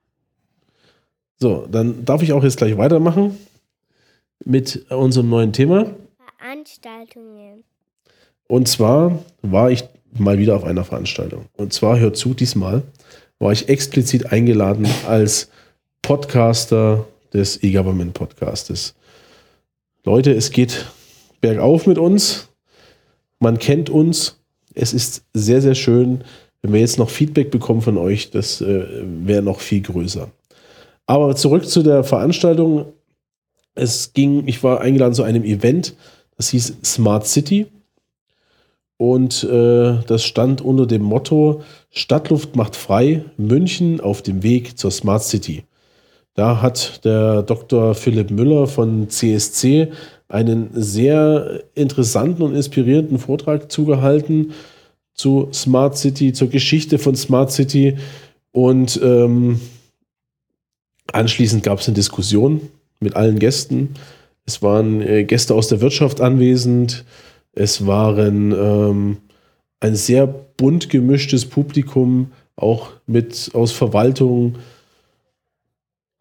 So, dann darf ich auch jetzt gleich weitermachen mit unserem neuen Thema. Veranstaltungen. Und zwar war ich mal wieder auf einer Veranstaltung. Und zwar, hört zu, diesmal war ich explizit eingeladen als Podcaster des E-Government-Podcastes. Leute, es geht bergauf mit uns. Man kennt uns. Es ist sehr, sehr schön. Wenn wir jetzt noch Feedback bekommen von euch, das äh, wäre noch viel größer. Aber zurück zu der Veranstaltung. Es ging, ich war eingeladen zu einem Event, das hieß Smart City. Und äh, das stand unter dem Motto Stadtluft macht frei, München auf dem Weg zur Smart City. Da hat der Doktor Philipp Müller von C S C einen sehr interessanten und inspirierenden Vortrag zugehalten zu Smart City, zur Geschichte von Smart City. Und ähm, anschließend gab es eine Diskussion mit allen Gästen. Es waren äh, Gäste aus der Wirtschaft anwesend. Es waren ähm, ein sehr bunt gemischtes Publikum, auch mit aus Verwaltung.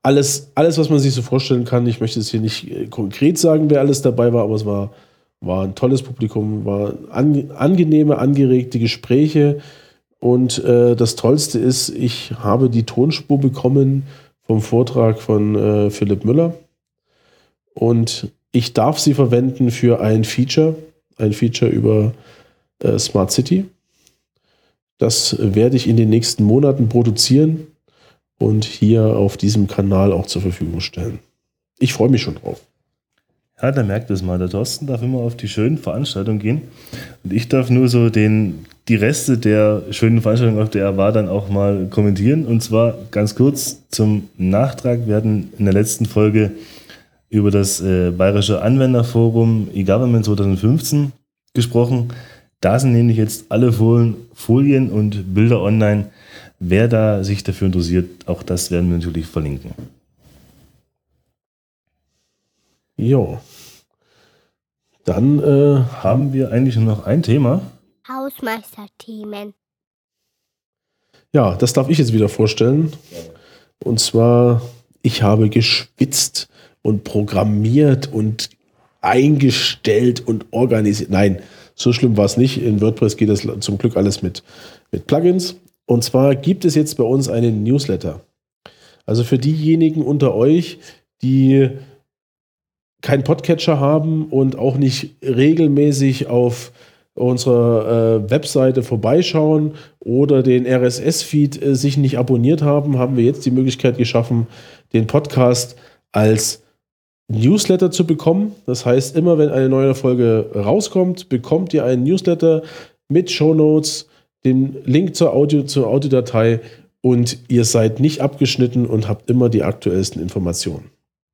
alles, alles, was man sich so vorstellen kann. Ich möchte es hier nicht äh, konkret sagen, wer alles dabei war, aber es war, war ein tolles Publikum, war an, angenehme, angeregte Gespräche. Und äh, das Tollste ist, ich habe die Tonspur bekommen vom Vortrag von äh, Philipp Müller. Und ich darf sie verwenden für ein Feature, ein Feature über äh, Smart City. Das werde ich in den nächsten Monaten produzieren und hier auf diesem Kanal auch zur Verfügung stellen. Ich freue mich schon drauf. Ja, da merkt es mal. Der Thorsten darf immer auf die schönen Veranstaltungen gehen und ich darf nur so den, die Reste der schönen Veranstaltung, auf der er war, dann auch mal kommentieren. Und zwar ganz kurz zum Nachtrag. Wir hatten in der letzten Folge über das äh, Bayerische Anwenderforum eGovernment zwanzig fünfzehn gesprochen. Da sind nämlich jetzt alle Folien und Bilder online. Wer da sich dafür interessiert, auch das werden wir natürlich verlinken. Jo. Dann äh, haben wir eigentlich nur noch ein Thema. Hausmeisterthemen. Ja, das darf ich jetzt wieder vorstellen. Und zwar, ich habe geschwitzt und programmiert und eingestellt und organisiert. Nein, so schlimm war es nicht. In WordPress geht das zum Glück alles mit, mit Plugins. Und zwar gibt es jetzt bei uns einen Newsletter. Also für diejenigen unter euch, die keinen Podcatcher haben und auch nicht regelmäßig auf unserer äh, Webseite vorbeischauen oder den R S S-Feed äh, sich nicht abonniert haben, haben wir jetzt die Möglichkeit geschaffen, den Podcast als Newsletter zu bekommen. Das heißt, immer wenn eine neue Folge rauskommt, bekommt ihr einen Newsletter mit Shownotes, den Link zur Audio, zur Audiodatei und ihr seid nicht abgeschnitten und habt immer die aktuellsten Informationen.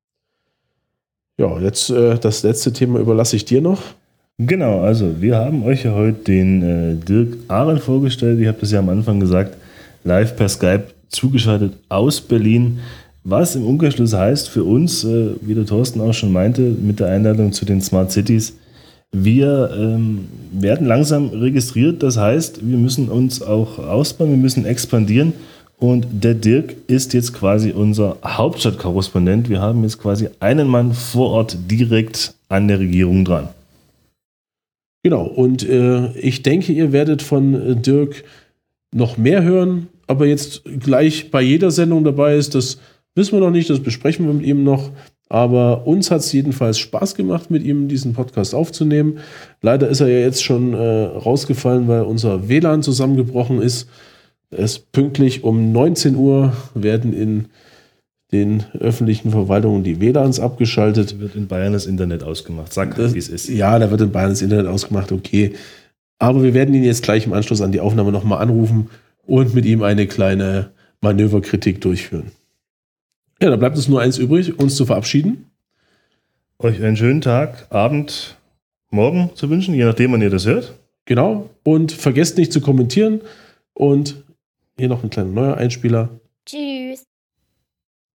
Ja, jetzt äh, das letzte Thema überlasse ich dir noch. Genau, also wir haben euch ja heute den äh, Dirk Ahren vorgestellt. Ich habe das ja am Anfang gesagt, live per Skype zugeschaltet aus Berlin. Was im Umkehrschluss heißt für uns, äh, wie der Thorsten auch schon meinte, mit der Einladung zu den Smart Cities, wir ähm, werden langsam registriert. Das heißt, wir müssen uns auch ausbauen, wir müssen expandieren. Und der Dirk ist jetzt quasi unser Hauptstadtkorrespondent. Wir haben jetzt quasi einen Mann vor Ort direkt an der Regierung dran. Genau, und äh, ich denke, ihr werdet von äh, Dirk noch mehr hören, aber jetzt gleich bei jeder Sendung dabei ist, das wissen wir noch nicht, das besprechen wir mit ihm noch. Aber uns hat es jedenfalls Spaß gemacht, mit ihm diesen Podcast aufzunehmen. Leider ist er ja jetzt schon äh, rausgefallen, weil unser W L A N zusammengebrochen ist. Es pünktlich um neunzehn Uhr werden in den öffentlichen Verwaltungen die W L A Ns abgeschaltet. Da wird in Bayern das Internet ausgemacht. Sag, wie es ist. Ja, da wird in Bayern das Internet ausgemacht, okay. Aber wir werden ihn jetzt gleich im Anschluss an die Aufnahme nochmal anrufen und mit ihm eine kleine Manöverkritik durchführen. Ja, da bleibt uns nur eins übrig, uns zu verabschieden. Euch einen schönen Tag, Abend, Morgen zu wünschen, je nachdem, wann ihr das hört. Genau. Und vergesst nicht zu kommentieren. Und hier noch ein kleiner neuer Einspieler. Tschüss.